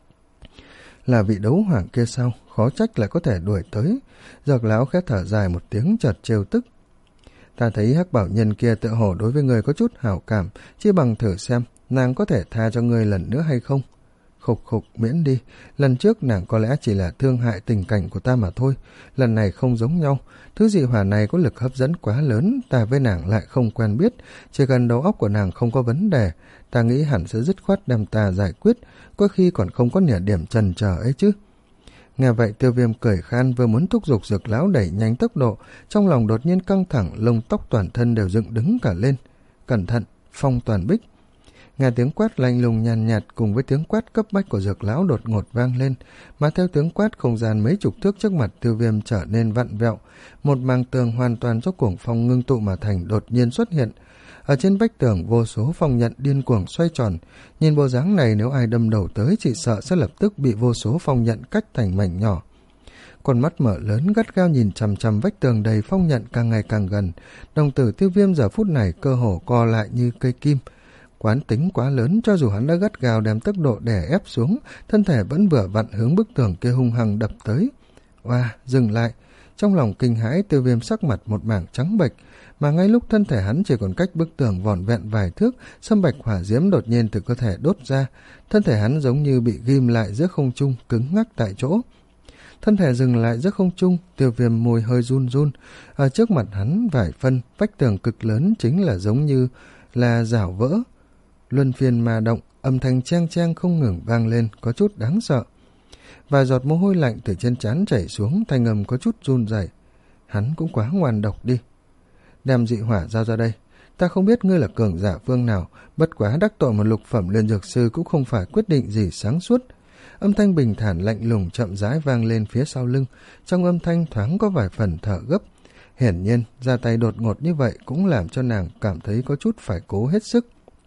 Speaker 1: Là vị đấu hoàng kia sao, khó trách lại có thể đuổi tới. Dược lão khẽ thở dài một tiếng chợt trêu tức. Ta thấy hắc bảo nhân kia tựa hồ đối với người có chút hảo cảm, chỉ bằng thử xem nàng có thể tha cho người lần nữa hay không. Khục khục, miễn đi, lần trước nàng có lẽ chỉ là thương hại tình cảnh của ta mà thôi, lần này không giống nhau. Thứ dị hỏa này có lực hấp dẫn quá lớn, ta với nàng lại không quen biết, chỉ cần đầu óc của nàng không có vấn đề, ta nghĩ hẳn sẽ dứt khoát đem ta giải quyết, có khi còn không có nửa điểm chần chờ ấy chứ. Nghe vậy Tiêu Viêm cười khan, vừa muốn thúc giục dược lão đẩy nhanh tốc độ, trong lòng đột nhiên căng thẳng, lông tóc toàn thân đều dựng đứng cả lên. Cẩn thận, phong toàn bích. Nghe tiếng quát lạnh lùng nhàn nhạt, nhạt cùng với tiếng quát cấp bách của dược lão đột ngột vang lên, mà theo tiếng quát không gian mấy chục thước trước mặt Tiêu Viêm trở nên vặn vẹo, một màng tường hoàn toàn do cuồng phong ngưng tụ mà thành đột nhiên xuất hiện. Ở trên vách tường vô số phong nhận điên cuồng xoay tròn, nhìn bộ dáng này nếu ai đâm đầu tới chỉ sợ sẽ lập tức bị vô số phong nhận cách thành mảnh nhỏ. Con mắt mở lớn gắt gao nhìn chằm chằm vách tường đầy phong nhận càng ngày càng gần, đồng tử Tiêu Viêm giờ phút này cơ hồ co lại như cây kim. Quán tính quá lớn, cho dù hắn đã gắt gao đem tốc độ đè ép xuống, thân thể vẫn vừa vặn hướng bức tường kia hung hăng đập tới. Oa, dừng lại. Trong lòng kinh hãi, Tiêu Viêm sắc mặt một mảng trắng bệch, mà ngay lúc thân thể hắn chỉ còn cách bức tường vỏn vẹn vài thước, sâm bạch hỏa diễm đột nhiên từ cơ thể đốt ra, thân thể hắn giống như bị ghim lại giữa không trung, cứng ngắc tại chỗ. Thân thể dừng lại giữa không trung, Tiêu Viêm môi hơi run run. Ở trước mặt hắn vài phân, vách tường cực lớn chính là giống như là rảo vỡ. Luân phiên mà động, âm thanh cheng cheng không ngừng vang lên, có chút đáng sợ. Vài giọt mồ hôi lạnh từ trên trán chảy xuống, thanh âm có chút run rẩy. Hắn cũng quá ngoan độc đi. Đem dị hỏa giao ra đây. Ta không biết ngươi là cường giả phương nào, bất quá đắc tội một lục phẩm liên dược sư cũng không phải quyết định gì sáng suốt. Âm thanh bình thản lạnh lùng chậm rãi vang lên phía sau lưng, trong âm thanh thoáng có vài phần thở gấp. Hiển nhiên, ra tay đột ngột như vậy cũng làm cho nàng cảm thấy có chút phải cố hết sức.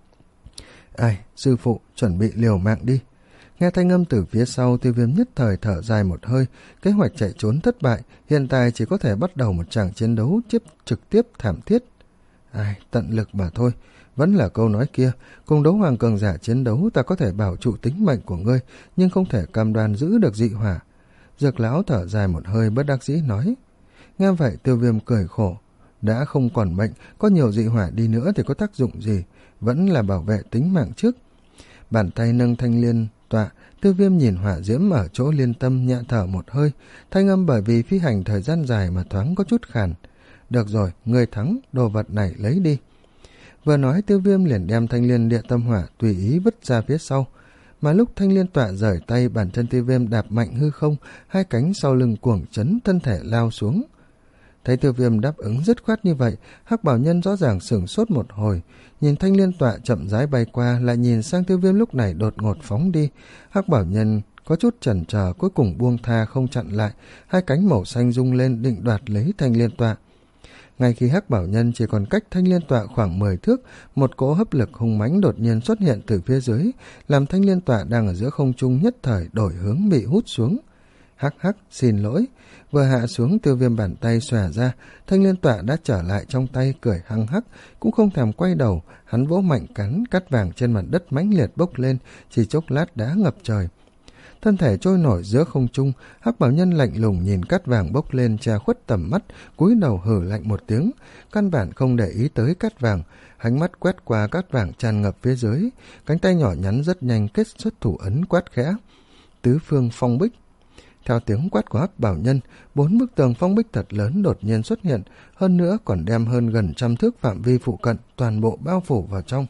Speaker 1: Ai, sư phụ, chuẩn bị liều mạng đi. Nghe thanh âm từ phía sau, Tiêu Viêm nhất thời thở dài một hơi, kế hoạch chạy trốn thất bại, hiện tại chỉ có thể bắt đầu một tràng chiến đấu tiếp trực tiếp thảm thiết. Ai, tận lực mà thôi. Vẫn là câu nói kia, cùng đấu hoàng cường giả chiến đấu ta có thể bảo trụ tính mệnh của ngươi, nhưng không thể cam đoan giữ được dị hỏa. Dược lão thở dài một hơi bất đắc dĩ nói. Nghe vậy Tiêu Viêm cười khổ. Đã không còn mệnh, có nhiều dị hỏa đi nữa thì có tác dụng gì, vẫn là bảo vệ tính mạng trước. Bàn tay nâng thanh liên tọa, Tiêu Viêm nhìn hỏa diễm ở chỗ liên tâm nhẹ thở một hơi, thanh âm bởi vì phi hành thời gian dài mà thoáng có chút khàn. Được rồi, ngươi thắng, đồ vật này lấy đi. Vừa nói Tiêu Viêm liền đem thanh liên địa tâm hỏa tùy ý vứt ra phía sau. Mà lúc thanh liên tọa rời tay, bàn chân Tiêu Viêm đạp mạnh hư không, hai cánh sau lưng cuồng chấn, thân thể lao xuống. Thấy Tiêu Viêm đáp ứng dứt khoát như vậy, Hắc Bảo Nhân rõ ràng sửng sốt một hồi, nhìn thanh liên tọa chậm rãi bay qua, lại nhìn sang Tiêu Viêm lúc này đột ngột phóng đi. Hắc Bảo Nhân có chút chần chờ, cuối cùng buông tha không chặn lại, hai cánh màu xanh rung lên định đoạt lấy thanh liên tọa. Ngay khi Hắc Bảo Nhân chỉ còn cách thanh liên tọa khoảng mười thước, một cỗ hấp lực hung mãnh đột nhiên xuất hiện từ phía dưới, làm thanh liên tọa đang ở giữa không trung nhất thời đổi hướng bị hút xuống. Hắc hắc, xin lỗi. Vừa hạ xuống, Tiêu Viêm bàn tay xòe ra, thanh liên tọa đã trở lại trong tay, cười hăng hắc, cũng không thèm quay đầu, hắn vỗ mạnh cắn, cát vàng trên mặt đất mãnh liệt bốc lên, chỉ chốc lát đã ngập trời. Thân thể trôi nổi giữa không trung, Hắc Bảo Nhân lạnh lùng nhìn cát vàng bốc lên che khuất tầm mắt, cúi đầu hừ lạnh một tiếng, căn bản không để ý tới cát vàng, ánh mắt quét qua cát vàng tràn ngập phía dưới, cánh tay nhỏ nhắn rất nhanh kết xuất thủ ấn quát khẽ. Tứ phương phong bích. Theo tiếng quát của Hắc Bảo Nhân, bốn bức tường phong bích thật lớn đột nhiên xuất hiện, hơn nữa còn đem hơn gần trăm thước phạm vi phụ cận toàn bộ bao phủ vào trong.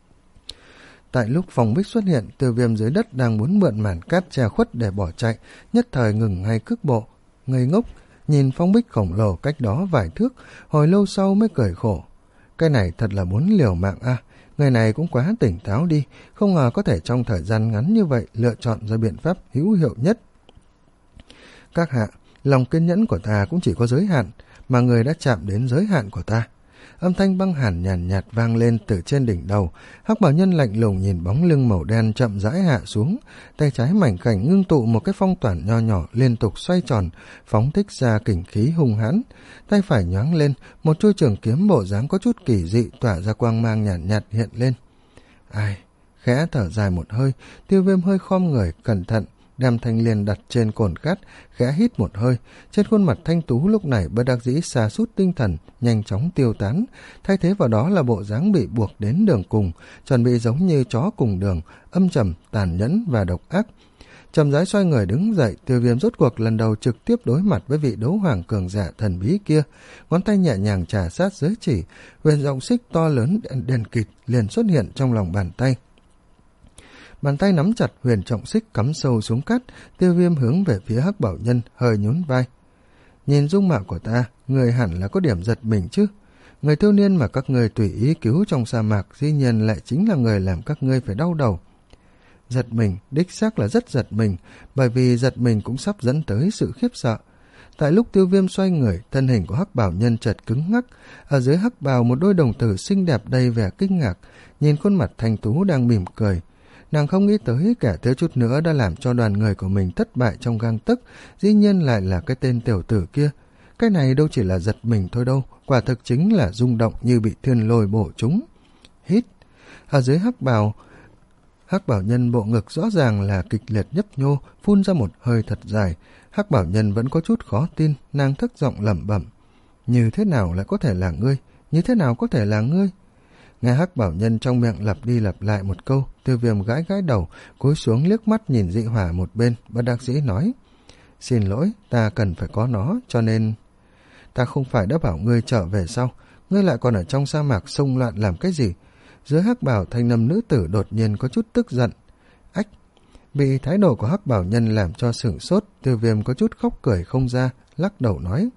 Speaker 1: Tại lúc phong bích xuất hiện, Tiêu Viêm dưới đất đang muốn mượn màn cát che khuất để bỏ chạy, nhất thời ngừng ngay cước bộ, ngây ngốc, nhìn phong bích khổng lồ cách đó vài thước, hồi lâu sau mới cười khổ. Cái này thật là muốn liều mạng a, à, người này cũng quá tỉnh táo đi, không ngờ có thể trong thời gian ngắn như vậy lựa chọn ra biện pháp hữu hiệu nhất. Các hạ, lòng kiên nhẫn của ta cũng chỉ có giới hạn, mà người đã chạm đến giới hạn của ta. Âm thanh băng hàn nhàn nhạt, nhạt vang lên từ trên đỉnh đầu. Hắc Bảo Nhân lạnh lùng nhìn bóng lưng màu đen chậm rãi hạ xuống, tay trái mảnh khảnh ngưng tụ một cái phong toản nho nhỏ liên tục xoay tròn, phóng thích ra kình khí hung hãn. Tay phải nhoáng lên, một chuôi trường kiếm bộ dáng có chút kỳ dị tỏa ra quang mang nhàn nhạt, nhạt hiện lên. Ai, khẽ thở dài một hơi, Tiêu Viêm hơi khom người cẩn thận đem thanh liên đặt trên cồn cát, khẽ hít một hơi, trên khuôn mặt thanh tú lúc này bất đắc dĩ sa sút tinh thần, nhanh chóng tiêu tán, thay thế vào đó là bộ dáng bị buộc đến đường cùng, chuẩn bị giống như chó cùng đường, âm trầm, tàn nhẫn và độc ác. Chậm rãi xoay người đứng dậy, Tiêu Viêm rốt cuộc lần đầu trực tiếp đối mặt với vị đấu hoàng cường giả thần bí kia, ngón tay nhẹ nhàng trà sát giới chỉ, huyền giọng xích to lớn đèn kịt liền xuất hiện trong lòng bàn tay. Bàn tay nắm chặt huyền trọng xích cắm sâu xuống cát, Tiêu Viêm hướng về phía Hắc Bảo Nhân, hơi nhún vai. Nhìn dung mạo của ta, người hẳn là có điểm giật mình chứ. Người thiếu niên mà các ngươi tùy ý cứu trong sa mạc dĩ nhiên lại chính là người làm các ngươi phải đau đầu. Giật mình, đích xác là rất giật mình, bởi vì giật mình cũng sắp dẫn tới sự khiếp sợ. Tại lúc Tiêu Viêm xoay người, thân hình của Hắc Bảo Nhân chợt cứng ngắc, ở dưới hắc bào một đôi đồng tử xinh đẹp đầy vẻ kinh ngạc, nhìn khuôn mặt thanh tú đang mỉm cười. Nàng không nghĩ tới kẻ thiếu chút nữa đã làm cho đoàn người của mình thất bại trong gang tấc, dĩ nhiên lại là cái tên tiểu tử kia. Cái này đâu chỉ là giật mình thôi đâu, quả thực chính là rung động như bị thiên lôi bổ trúng. Hít. Ở dưới hắc bào, Hắc Bảo Nhân bộ ngực rõ ràng là kịch liệt nhấp nhô, phun ra một hơi thật dài. Hắc Bảo Nhân vẫn có chút khó tin, nàng thấp giọng lẩm bẩm. Như thế nào lại có thể là ngươi? Như thế nào có thể là ngươi? Nghe Hắc Bảo Nhân trong miệng lặp đi lặp lại một câu, Tiêu Viêm gãi gãi đầu, cúi xuống liếc mắt nhìn dị hỏa một bên, bất đắc dĩ nói. Xin lỗi, ta cần phải có nó, cho nên... Ta không phải đã bảo ngươi trở về sao? Ngươi lại còn ở trong sa mạc xông loạn làm cái gì? Dưới hắc bào thanh âm nữ tử đột nhiên có chút tức giận. Ách! Bị thái độ của hắc bảo nhân làm cho sửng sốt, Tiêu Viêm có chút khóc cười không ra, lắc đầu nói.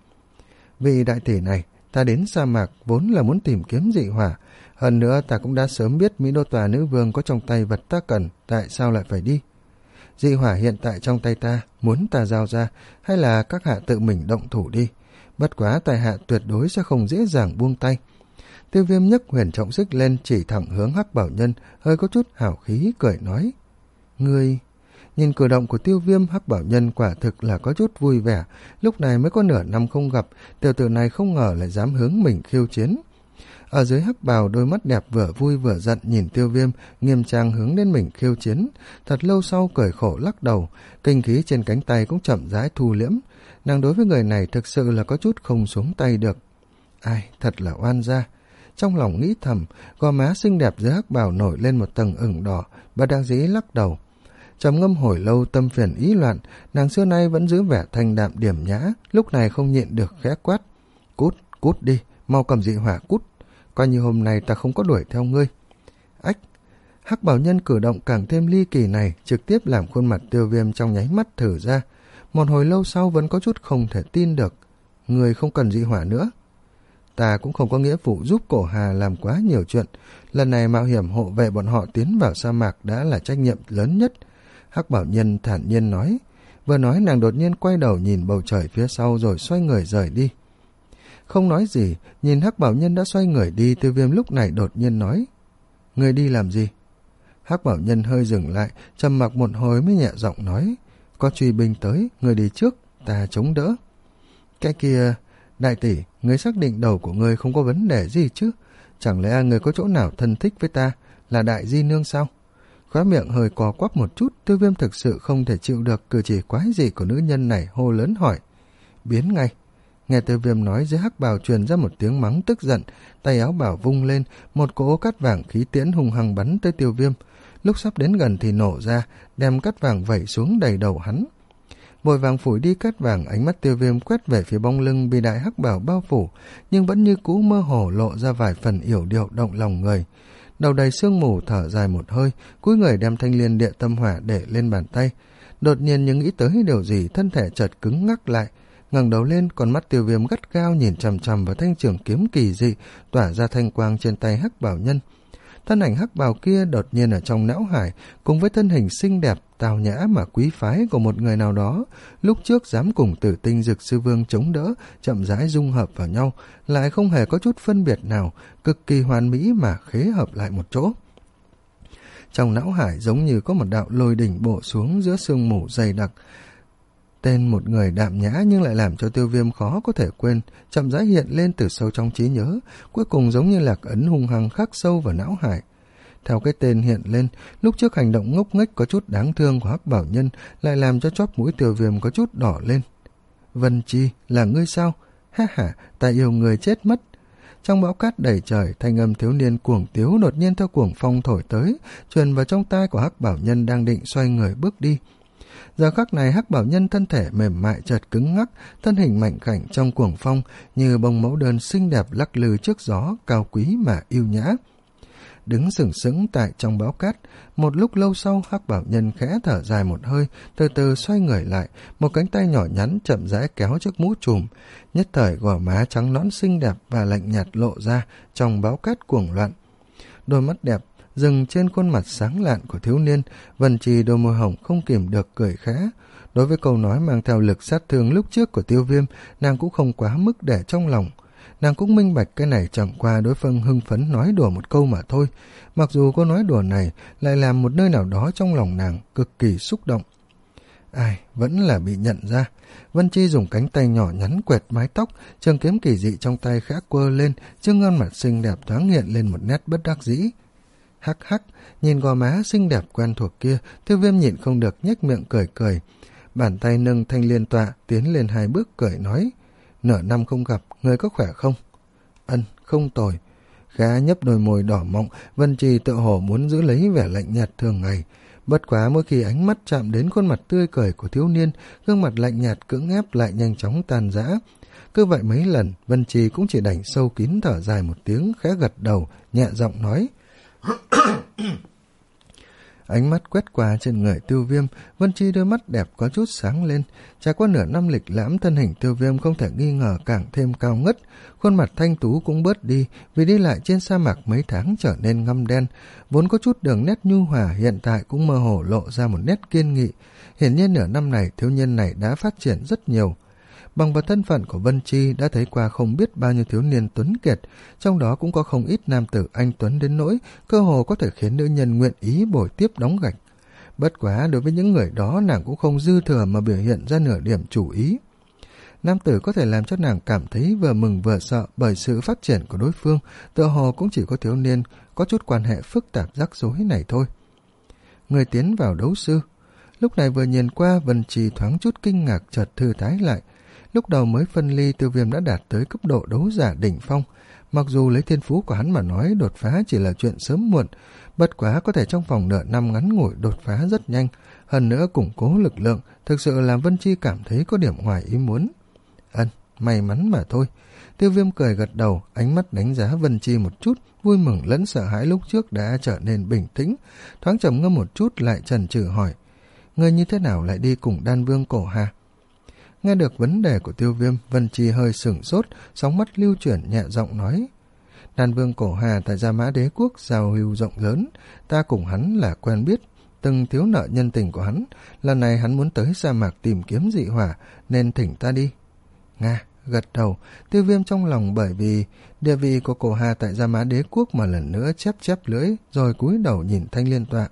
Speaker 1: Vị đại tỷ này, ta đến sa mạc vốn là muốn tìm kiếm dị hỏa. Hơn nữa ta cũng đã sớm biết Mỹ Đô Tòa nữ vương có trong tay vật ta cần, tại sao lại phải đi? Dị hỏa hiện tại trong tay ta, muốn ta giao ra, hay là các hạ tự mình động thủ đi? Bất quá tài hạ tuyệt đối sẽ không dễ dàng buông tay. Tiêu Viêm nhấc huyền trọng xích lên chỉ thẳng hướng hắc bảo nhân, hơi có chút hào khí cười nói. Ngươi... Nhìn cử động của Tiêu Viêm, hắc bảo nhân quả thực là có chút vui vẻ. Lúc này mới có nửa năm không gặp, tiểu tử này không ngờ lại dám hướng mình khiêu chiến. Ở dưới hắc bào, đôi mắt đẹp vừa vui vừa giận nhìn Tiêu Viêm, nghiêm trang hướng đến mình khiêu chiến. Thật lâu sau cười khổ lắc đầu, kinh khí trên cánh tay cũng chậm rãi thu liễm. Nàng đối với người này thực sự là có chút không xuống tay được. Ai, thật là oan gia. Trong lòng nghĩ thầm, gò má xinh đẹp dưới hắc bào nổi lên một tầng ửng đỏ, và đang dĩ lắc đầu. Trầm ngâm hồi lâu, tâm phiền ý loạn, nàng xưa nay vẫn giữ vẻ thanh đạm điểm nhã, lúc này không nhịn được khẽ quát. Cút, cút đi, mau cầm dị hỏa cút, coi như hôm nay ta không có đuổi theo ngươi. Ách! Hắc bảo nhân cử động càng thêm ly kỳ này, trực tiếp làm khuôn mặt Tiêu Viêm trong nháy mắt thử ra. Một hồi lâu sau vẫn có chút không thể tin được. Ngươi không cần dị hỏa nữa. Ta cũng không có nghĩa vụ giúp cổ hà làm quá nhiều chuyện. Lần này mạo hiểm hộ vệ bọn họ tiến vào sa mạc đã là trách nhiệm lớn nhất. Hắc bảo nhân thản nhiên nói. Vừa nói nàng đột nhiên quay đầu nhìn bầu trời phía sau rồi xoay người rời đi. Không nói gì, nhìn hắc bảo nhân đã xoay người đi, Tiêu Viêm lúc này đột nhiên nói. Người đi làm gì? Hắc bảo nhân hơi dừng lại, trầm mặc một hồi mới nhẹ giọng nói. Có truy binh tới, người đi trước, ta chống đỡ. Cái kia, đại tỷ, người xác định đầu của người không có vấn đề gì chứ? Chẳng lẽ người có chỗ nào thân thích với ta, là đại di nương sao? Khóe miệng hơi cò quắp một chút, Tiêu Viêm thực sự không thể chịu được cử chỉ quái dị của nữ nhân này, hô lớn hỏi. Biến ngay. Nghe Tiêu Viêm nói, dưới hắc bào truyền ra một tiếng mắng tức giận, tay áo bảo vung lên, một cỗ cát vàng khí tiễn hùng hăng bắn tới Tiêu Viêm. Lúc sắp đến gần thì nổ ra, đem cát vàng vẩy xuống đầy đầu hắn. Vội vàng phủi đi cát vàng, ánh mắt Tiêu Viêm quét về phía bóng lưng bị đại hắc bào bao phủ, nhưng vẫn như cũ mơ hồ lộ ra vài phần yểu điệu động lòng người. Đầu đầy sương mù, thở dài một hơi, cúi người đem thanh liên địa tâm hỏa để lên bàn tay. Đột nhiên như nghĩ tới điều gì, thân thể chợt cứng ngắc lại, ngẩng đầu lên, con mắt Tiêu Viêm gắt gao nhìn chằm chằm vào thanh trường kiếm kỳ dị tỏa ra thanh quang trên tay hắc bảo nhân. Thân ảnh hắc bào kia đột nhiên ở trong não hải, cùng với thân hình xinh đẹp, tào nhã mà quý phái của một người nào đó, lúc trước dám cùng Tử Tinh Dực Sư Vương chống đỡ, chậm rãi dung hợp vào nhau, lại không hề có chút phân biệt nào, cực kỳ hoàn mỹ mà khế hợp lại một chỗ. Trong não hải giống như có một đạo lôi đỉnh bổ xuống giữa sương mù dày đặc. Tên một người đạm nhã nhưng lại làm cho Tiêu Viêm khó có thể quên, chậm rãi hiện lên từ sâu trong trí nhớ, cuối cùng giống như lạc ấn hung hăng khắc sâu vào não hải. Theo cái tên hiện lên, lúc trước hành động ngốc nghếch có chút đáng thương của hắc bảo nhân lại làm cho chóp mũi Tiêu Viêm có chút đỏ lên. Vân Chi, là ngươi sao? Ha ha, ta yêu người chết mất. Trong bão cát đầy trời, thanh âm thiếu niên cuồng tiếu đột nhiên theo cuồng phong thổi tới, truyền vào trong tai của hắc bảo nhân đang định xoay người bước đi. Giờ khắc này hắc bảo nhân thân thể mềm mại chợt cứng ngắc, thân hình mạnh khảnh trong cuồng phong như bông mẫu đơn xinh đẹp lắc lư trước gió, cao quý mà yêu nhã. Đứng sừng sững tại trong bão cát, một lúc lâu sau hắc bảo nhân khẽ thở dài một hơi, từ từ xoay người lại, một cánh tay nhỏ nhắn chậm rãi kéo chiếc mũ trùm, nhất thời gò má trắng nõn xinh đẹp và lạnh nhạt lộ ra trong bão cát cuồng loạn. Đôi mắt đẹp dừng trên khuôn mặt sáng lạn của thiếu niên, Vân Trì đôi môi hồng không kìm được cười khẽ. Đối với câu nói mang theo lực sát thương lúc trước của Tiêu Viêm, nàng cũng không quá mức để trong lòng. Nàng cũng minh bạch cái này chẳng qua đối phương hưng phấn nói đùa một câu mà thôi, mặc dù câu nói đùa này lại làm một nơi nào đó trong lòng nàng cực kỳ xúc động. Ai, vẫn là bị nhận ra. Vân Chi dùng cánh tay nhỏ nhắn quẹt mái tóc, trường kiếm kỳ dị trong tay khẽ quơ lên, trên gương mặt xinh đẹp thoáng hiện lên một nét bất đắc dĩ. Hắc hắc, nhìn gò má xinh đẹp quen thuộc kia, Tiêu Viêm nhịn không được nhếch miệng cười cười. Bàn tay nâng thanh liên tọa, tiến lên hai bước cười nói, nửa năm không gặp, người có khỏe không? Ân, không tồi. Khá nhấp đôi môi đỏ mọng, Vân Trì tự hồ muốn giữ lấy vẻ lạnh nhạt thường ngày. Bất quá mỗi khi ánh mắt chạm đến khuôn mặt tươi cười của thiếu niên, gương mặt lạnh nhạt cưỡng ép lại nhanh chóng tan rã. Cứ vậy mấy lần, Vân Chi cũng chỉ đành sâu kín thở dài một tiếng, khẽ gật đầu, nhẹ giọng nói. Ánh mắt quét qua trên người Tiêu Viêm, Vân Chi đôi mắt đẹp có chút sáng lên. Trải qua nửa năm lịch lãm, thân hình Tiêu Viêm không thể nghi ngờ càng thêm cao ngất, khuôn mặt thanh tú cũng bớt đi, vì đi lại trên sa mạc mấy tháng trở nên ngăm đen. Vốn có chút đường nét nhu hòa, hiện tại cũng mơ hồ lộ ra một nét kiên nghị. Hiển nhiên nửa năm này, thiếu niên này đã phát triển rất nhiều. Bằng vào thân phận của Vân Chi đã thấy qua không biết bao nhiêu thiếu niên tuấn kiệt, trong đó cũng có không ít nam tử anh tuấn đến nỗi cơ hồ có thể khiến nữ nhân nguyện ý bồi tiếp đóng gạch. Bất quá đối với những người đó, nàng cũng không dư thừa mà biểu hiện ra nửa điểm chủ ý. Nam tử có thể làm cho nàng cảm thấy vừa mừng vừa sợ bởi sự phát triển của đối phương, tựa hồ cũng chỉ có thiếu niên có chút quan hệ phức tạp rắc rối này thôi. Người tiến vào đấu sư. Lúc này vừa nhìn qua, Vân Chi thoáng chút kinh ngạc chợt thư thái lại. Lúc đầu mới phân ly, Tiêu Viêm đã đạt tới cấp độ đấu giả đỉnh phong. Mặc dù lấy thiên phú của hắn mà nói, đột phá chỉ là chuyện sớm muộn, bất quá có thể trong vòng nửa năm ngắn ngủi đột phá rất nhanh, hơn nữa củng cố lực lượng, thực sự làm Vân Chi cảm thấy có điểm ngoài ý muốn. Ân, may mắn mà thôi. Tiêu Viêm cười gật đầu, ánh mắt đánh giá Vân Chi một chút, vui mừng lẫn sợ hãi lúc trước đã trở nên bình tĩnh, thoáng trầm ngâm một chút lại chần chừ hỏi: Ngươi như thế nào lại đi cùng Đan Vương Cổ Hà? Nghe được vấn đề của Tiêu Viêm, Vân Chi hơi sửng sốt, sóng mắt lưu chuyển nhẹ giọng nói: Đan Vương Cổ Hà tại Gia Mã Đế Quốc giao hữu rộng lớn, ta cùng hắn là quen biết, từng thiếu nợ nhân tình của hắn, lần này hắn muốn tới sa mạc tìm kiếm dị hỏa nên thỉnh ta đi. Nga gật đầu. Tiêu Viêm trong lòng bởi vì địa vị của Cổ Hà tại Gia Mã Đế Quốc mà lần nữa chép chép lưỡi, rồi cúi đầu nhìn Thanh Liên Tọa.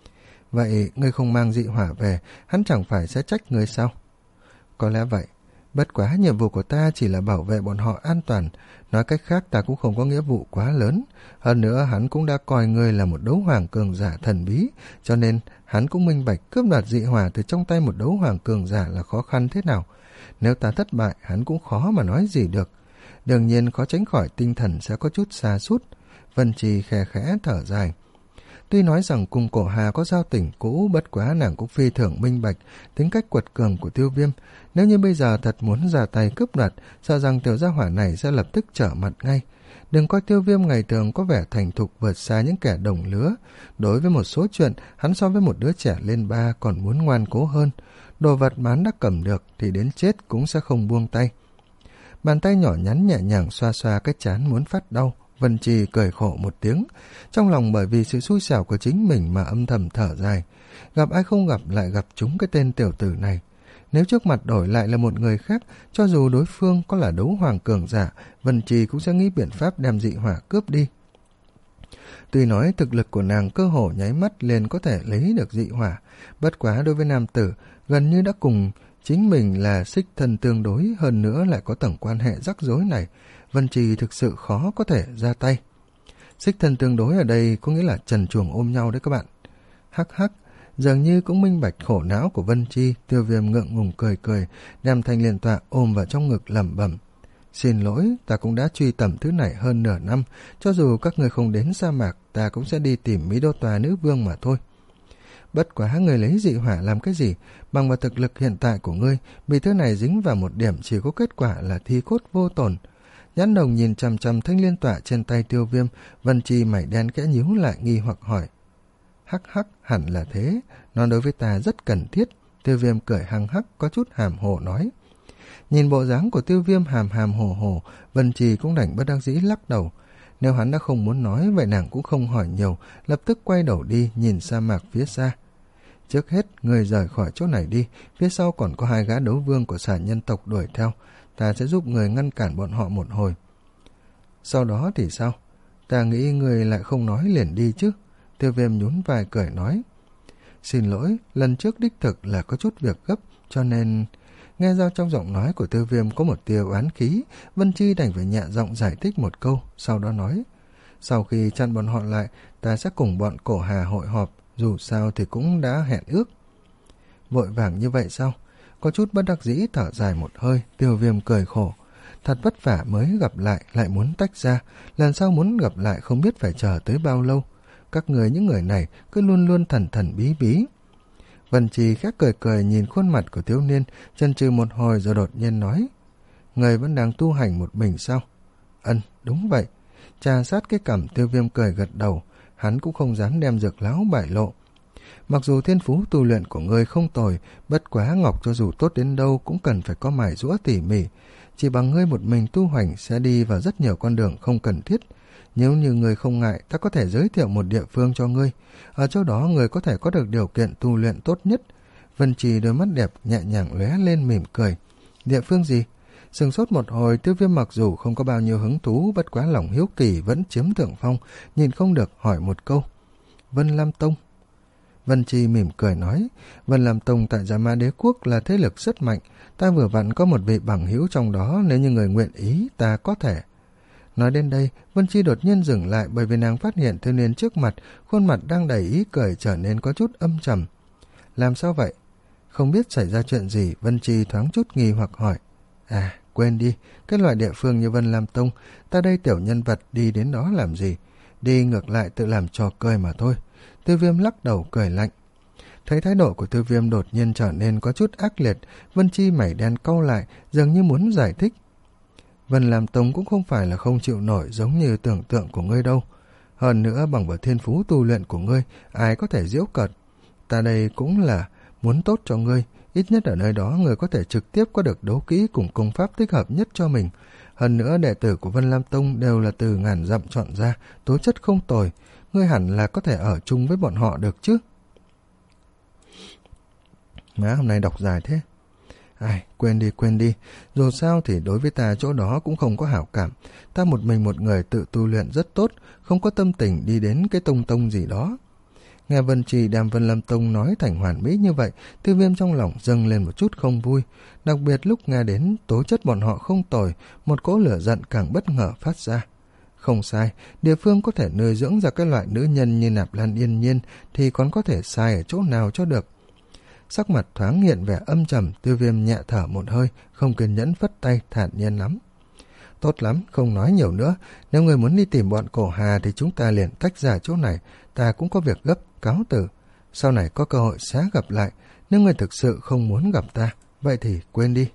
Speaker 1: Vậy ngươi không mang dị hỏa về, hắn chẳng phải sẽ trách ngươi sao? Có lẽ vậy, bất quá nhiệm vụ của ta chỉ là bảo vệ bọn họ an toàn, nói cách khác ta cũng không có nghĩa vụ quá lớn. Hơn nữa hắn cũng đã coi ngươi là một đấu hoàng cường giả thần bí, cho nên hắn cũng minh bạch cướp đoạt dị hỏa từ trong tay một đấu hoàng cường giả là khó khăn thế nào. Nếu ta thất bại, hắn cũng khó mà nói gì được. Đương nhiên khó tránh khỏi tinh thần sẽ có chút sa sút. Vân Chi khẽ khẽ thở dài. Tuy nói rằng cùng Cổ Hà có giao tình cũ, bất quá nàng cũng phi thường minh bạch tính cách quật cường của Tiêu Viêm. Nếu như bây giờ thật muốn ra tay cướp đoạt, sợ rằng tiểu gia hỏa này sẽ lập tức trở mặt ngay. Đừng coi Tiêu Viêm ngày thường có vẻ thành thục vượt xa những kẻ đồng lứa. Đối với một số chuyện, hắn so với một đứa trẻ lên ba còn muốn ngoan cố hơn. Đồ vật mà hắn đã cầm được thì đến chết cũng sẽ không buông tay. Bàn tay nhỏ nhắn nhẹ nhàng xoa xoa cái trán muốn phát đau. Vân Chi cười khổ một tiếng, trong lòng bởi vì sự xui xẻo của chính mình mà âm thầm thở dài. Gặp ai không gặp lại gặp chúng cái tên tiểu tử này. Nếu trước mặt đổi lại là một người khác, cho dù đối phương có là đấu hoàng cường giả, Vân Chi cũng sẽ nghĩ biện pháp đem dị hỏa cướp đi. Tuy nói thực lực của nàng cơ hồ nháy mắt liền có thể lấy được dị hỏa, bất quá đối với nam tử, gần như đã cùng chính mình là xích thân tương đối, hơn nữa lại có tầng quan hệ rắc rối này, Vân Chi thực sự khó có thể ra tay. Xích thân tương đối ở đây có nghĩa là trần truồng ôm nhau đấy các bạn. Hắc hắc, dường như cũng minh bạch khổ não của Vân Chi. Tiêu Viêm ngượng ngùng cười cười, đem Thanh Liên Tọa ôm vào trong ngực lẩm bẩm: Xin lỗi, ta cũng đã truy tầm thứ này hơn nửa năm, cho dù các người không đến sa mạc, ta cũng sẽ đi tìm Mỹ Đô Tòa Nữ Vương mà thôi. Bất quá người lấy dị hỏa làm cái gì? Bằng vào thực lực hiện tại của ngươi, bị thứ này dính vào một điểm chỉ có kết quả là thi cốt vô tổn. Nhãn đồng nhìn chằm chằm Thanh Liên Tọa trên tay Tiêu Viêm, Vân Chi mày đen kẽ nhíu lại nghi hoặc hỏi: Hắc hắc, hẳn là thế, nó đối với ta rất cần thiết. Tiêu Viêm cười hăng hắc có chút hàm hồ nói. Nhìn bộ dáng của Tiêu Viêm hàm hàm hồ hồ, Vân Chi cũng đành bất đắc dĩ lắc đầu. Nếu hắn đã không muốn nói, vậy nàng cũng không hỏi nhiều, lập tức quay đầu đi nhìn sa mạc phía xa. Trước hết, người rời khỏi chỗ này đi, phía sau còn có hai gã đấu vương của xà nhân tộc đuổi theo, ta sẽ giúp người ngăn cản bọn họ một hồi. Sau đó thì sao? Ta nghĩ người lại không nói liền đi chứ. Tiêu Viêm nhún vai cười nói. Xin lỗi, lần trước đích thực là có chút việc gấp, cho nên... Nghe ra trong giọng nói của Tiêu Viêm có một tia oán khí, Vân Chi đành phải nhẹ giọng giải thích một câu, sau đó nói: Sau khi chặn bọn họ lại, ta sẽ cùng bọn Cổ Hà hội họp, dù sao thì cũng đã hẹn ước. Vội vàng như vậy sao? Có chút bất đắc dĩ thở dài một hơi, Tiêu Viêm cười khổ. Thật vất vả mới gặp lại, lại muốn tách ra, lần sau muốn gặp lại không biết phải chờ tới bao lâu. các người những người này cứ luôn luôn thần thần bí bí. Vân Trì khẽ cười cười nhìn khuôn mặt của thiếu niên, chần chừ một hồi rồi đột nhiên nói: Người vẫn đang tu hành một mình sao? Ân, đúng vậy. Trà sát cái cằm, Tiêu Viêm cười gật đầu, hắn cũng không dám đem dược lão bại lộ. Mặc dù thiên phú tu luyện của ngươi không tồi, bất quá ngọc cho dù tốt đến đâu cũng cần phải có mài giũa tỉ mỉ. Chỉ bằng ngươi một mình tu hành sẽ đi vào rất nhiều con đường không cần thiết. Nếu như ngươi không ngại, ta có thể giới thiệu một địa phương cho ngươi. Ở chỗ đó ngươi có thể có được điều kiện tu luyện tốt nhất. Vân Trì đôi mắt đẹp nhẹ nhàng lóe lên mỉm cười. Địa phương gì? Sừng sốt một hồi, Tiêu Viêm mặc dù không có bao nhiêu hứng thú, bất quá lòng hiếu kỳ vẫn chiếm thượng phong, nhìn không được hỏi một câu. Vân Lam Tông. Vân Trì mỉm cười nói, Vân Lam Tông tại Dạ Ma Đế Quốc là thế lực rất mạnh, ta vừa vặn có một vị bằng hữu trong đó, nếu như người nguyện ý, ta có thể. Nói đến đây, Vân Chi đột nhiên dừng lại bởi vì nàng phát hiện thiếu niên trước mặt, khuôn mặt đang đầy ý cười trở nên có chút âm trầm. Làm sao vậy? Không biết xảy ra chuyện gì, Vân Chi thoáng chút nghi hoặc hỏi. À, quên đi, cái loại địa phương như Vân Lam Tông, ta đây tiểu nhân vật đi đến đó làm gì? Đi ngược lại tự làm trò cười mà thôi. Tiêu Viêm lắc đầu cười lạnh. Thấy thái độ của Tiêu Viêm đột nhiên trở nên có chút ác liệt, Vân Chi mày đen cau lại, dường như muốn giải thích. Vân Lam Tông cũng không phải là không chịu nổi giống như tưởng tượng của ngươi đâu. Hơn nữa bằng vào thiên phú tu luyện của ngươi, ai có thể giễu cợt. Ta đây cũng là muốn tốt cho ngươi, ít nhất ở nơi đó ngươi có thể trực tiếp có được đấu kỹ cùng công pháp thích hợp nhất cho mình. Hơn nữa đệ tử của Vân Lam Tông đều là từ ngàn dặm chọn ra, tố chất không tồi, ngươi hẳn là có thể ở chung với bọn họ được chứ. Má hôm nay đọc dài thế. Ai, quên đi, quên đi. Dù sao thì đối với ta chỗ đó cũng không có hảo cảm. Ta một mình một người tự tu luyện rất tốt, không có tâm tình đi đến cái tông tông gì đó. Nghe Vân Trì đem Vân Lam Tông nói thành hoàn mỹ như vậy, Tiêu Viêm trong lòng dâng lên một chút không vui. Đặc biệt lúc nghe đến tố chất bọn họ không tồi, một cỗ lửa giận càng bất ngờ phát ra. Không sai, địa phương có thể nuôi dưỡng ra cái loại nữ nhân như Nạp Lan Yên Nhiên thì còn có thể sai ở chỗ nào cho được. Sắc mặt thoáng hiện vẻ âm trầm, Tiêu Viêm nhẹ thở một hơi, không kiên nhẫn phất tay, thản nhiên lắm. Tốt lắm, không nói nhiều nữa, nếu người muốn đi tìm bọn Cổ Hà thì chúng ta liền tách ra chỗ này, ta cũng có việc gấp, cáo từ. Sau này có cơ hội sẽ gặp lại, nếu người thực sự không muốn gặp ta, vậy thì quên đi.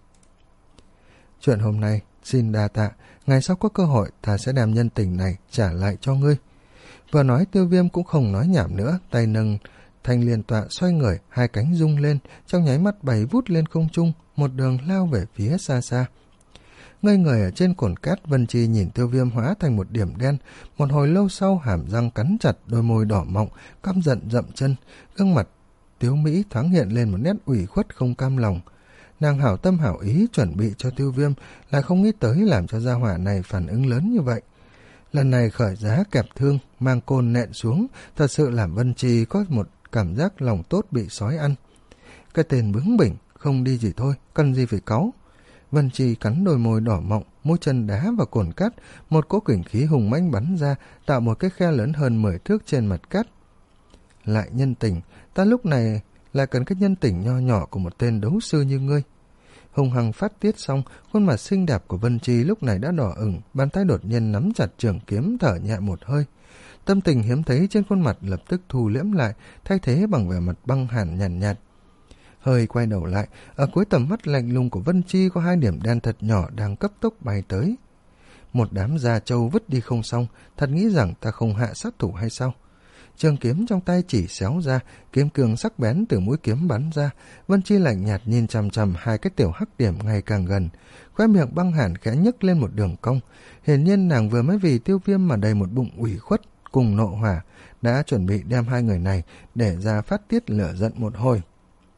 Speaker 1: Chuyện hôm nay, xin đa tạ, ngày sau có cơ hội ta sẽ đem nhân tình này trả lại cho ngươi. Vừa nói Tiêu Viêm cũng không nói nhảm nữa, tay nâng thanh liên tọa xoay người, hai cánh rung lên, trong nháy mắt bay vút lên không trung, một đường lao về phía xa xa. Ngây người ở trên cồn cát, Vân Chi nhìn Tiêu Viêm hóa thành một điểm đen, một hồi lâu sau hàm răng cắn chặt, đôi môi đỏ mọng, căm giận dậm chân, gương mặt Tiếu Mỹ thoáng hiện lên một nét ủy khuất không cam lòng. Nàng hảo tâm hảo ý chuẩn bị cho Tiêu Viêm, lại không nghĩ tới làm cho gia hỏa này phản ứng lớn như vậy. Lần này khởi giá kẹp thương, mang côn nện xuống, thật sự làm Vân Chi có một cảm giác lòng tốt bị sói ăn. Cái tên bướng bỉnh, không đi gì thôi, cần gì phải cáu. Vân Chi cắn đôi môi đỏ mọng, mũi chân đá vào cồn cát, một cỗ kình khí hùng mãnh bắn ra, tạo một cái khe lớn hơn mười thước trên mặt cát. Lại nhân tình, ta lúc này lại cần cái nhân tình nho nhỏ của một tên đấu sư như ngươi. Hùng hăng phát tiết xong, khuôn mặt xinh đẹp của Vân Chi lúc này đã đỏ ửng, bàn tay đột nhiên nắm chặt trường kiếm, thở nhẹ một hơi. Tâm tình hiếm thấy trên khuôn mặt lập tức thu liễm lại, thay thế bằng vẻ mặt băng hàn nhàn nhạt, nhạt. Hơi quay đầu lại, ở cuối tầm mắt lạnh lùng của Vân Chi có hai điểm đen thật nhỏ đang cấp tốc bay tới. Một đám da trâu vứt đi không xong, thật nghĩ rằng ta không hạ sát thủ hay sao? Trường kiếm trong tay chỉ xéo ra, kiếm cường sắc bén từ mũi kiếm bắn ra. Vân Chi lạnh nhạt nhìn chằm chằm hai cái tiểu hắc điểm ngày càng gần, khóe miệng băng hàn khẽ nhấc lên một đường cong. Hiển nhiên nàng vừa mới vì Tiêu Viêm mà đầy một bụng ủy khuất cùng nộ hỏa, đã chuẩn bị đem hai người này để ra phát tiết lửa giận một hồi.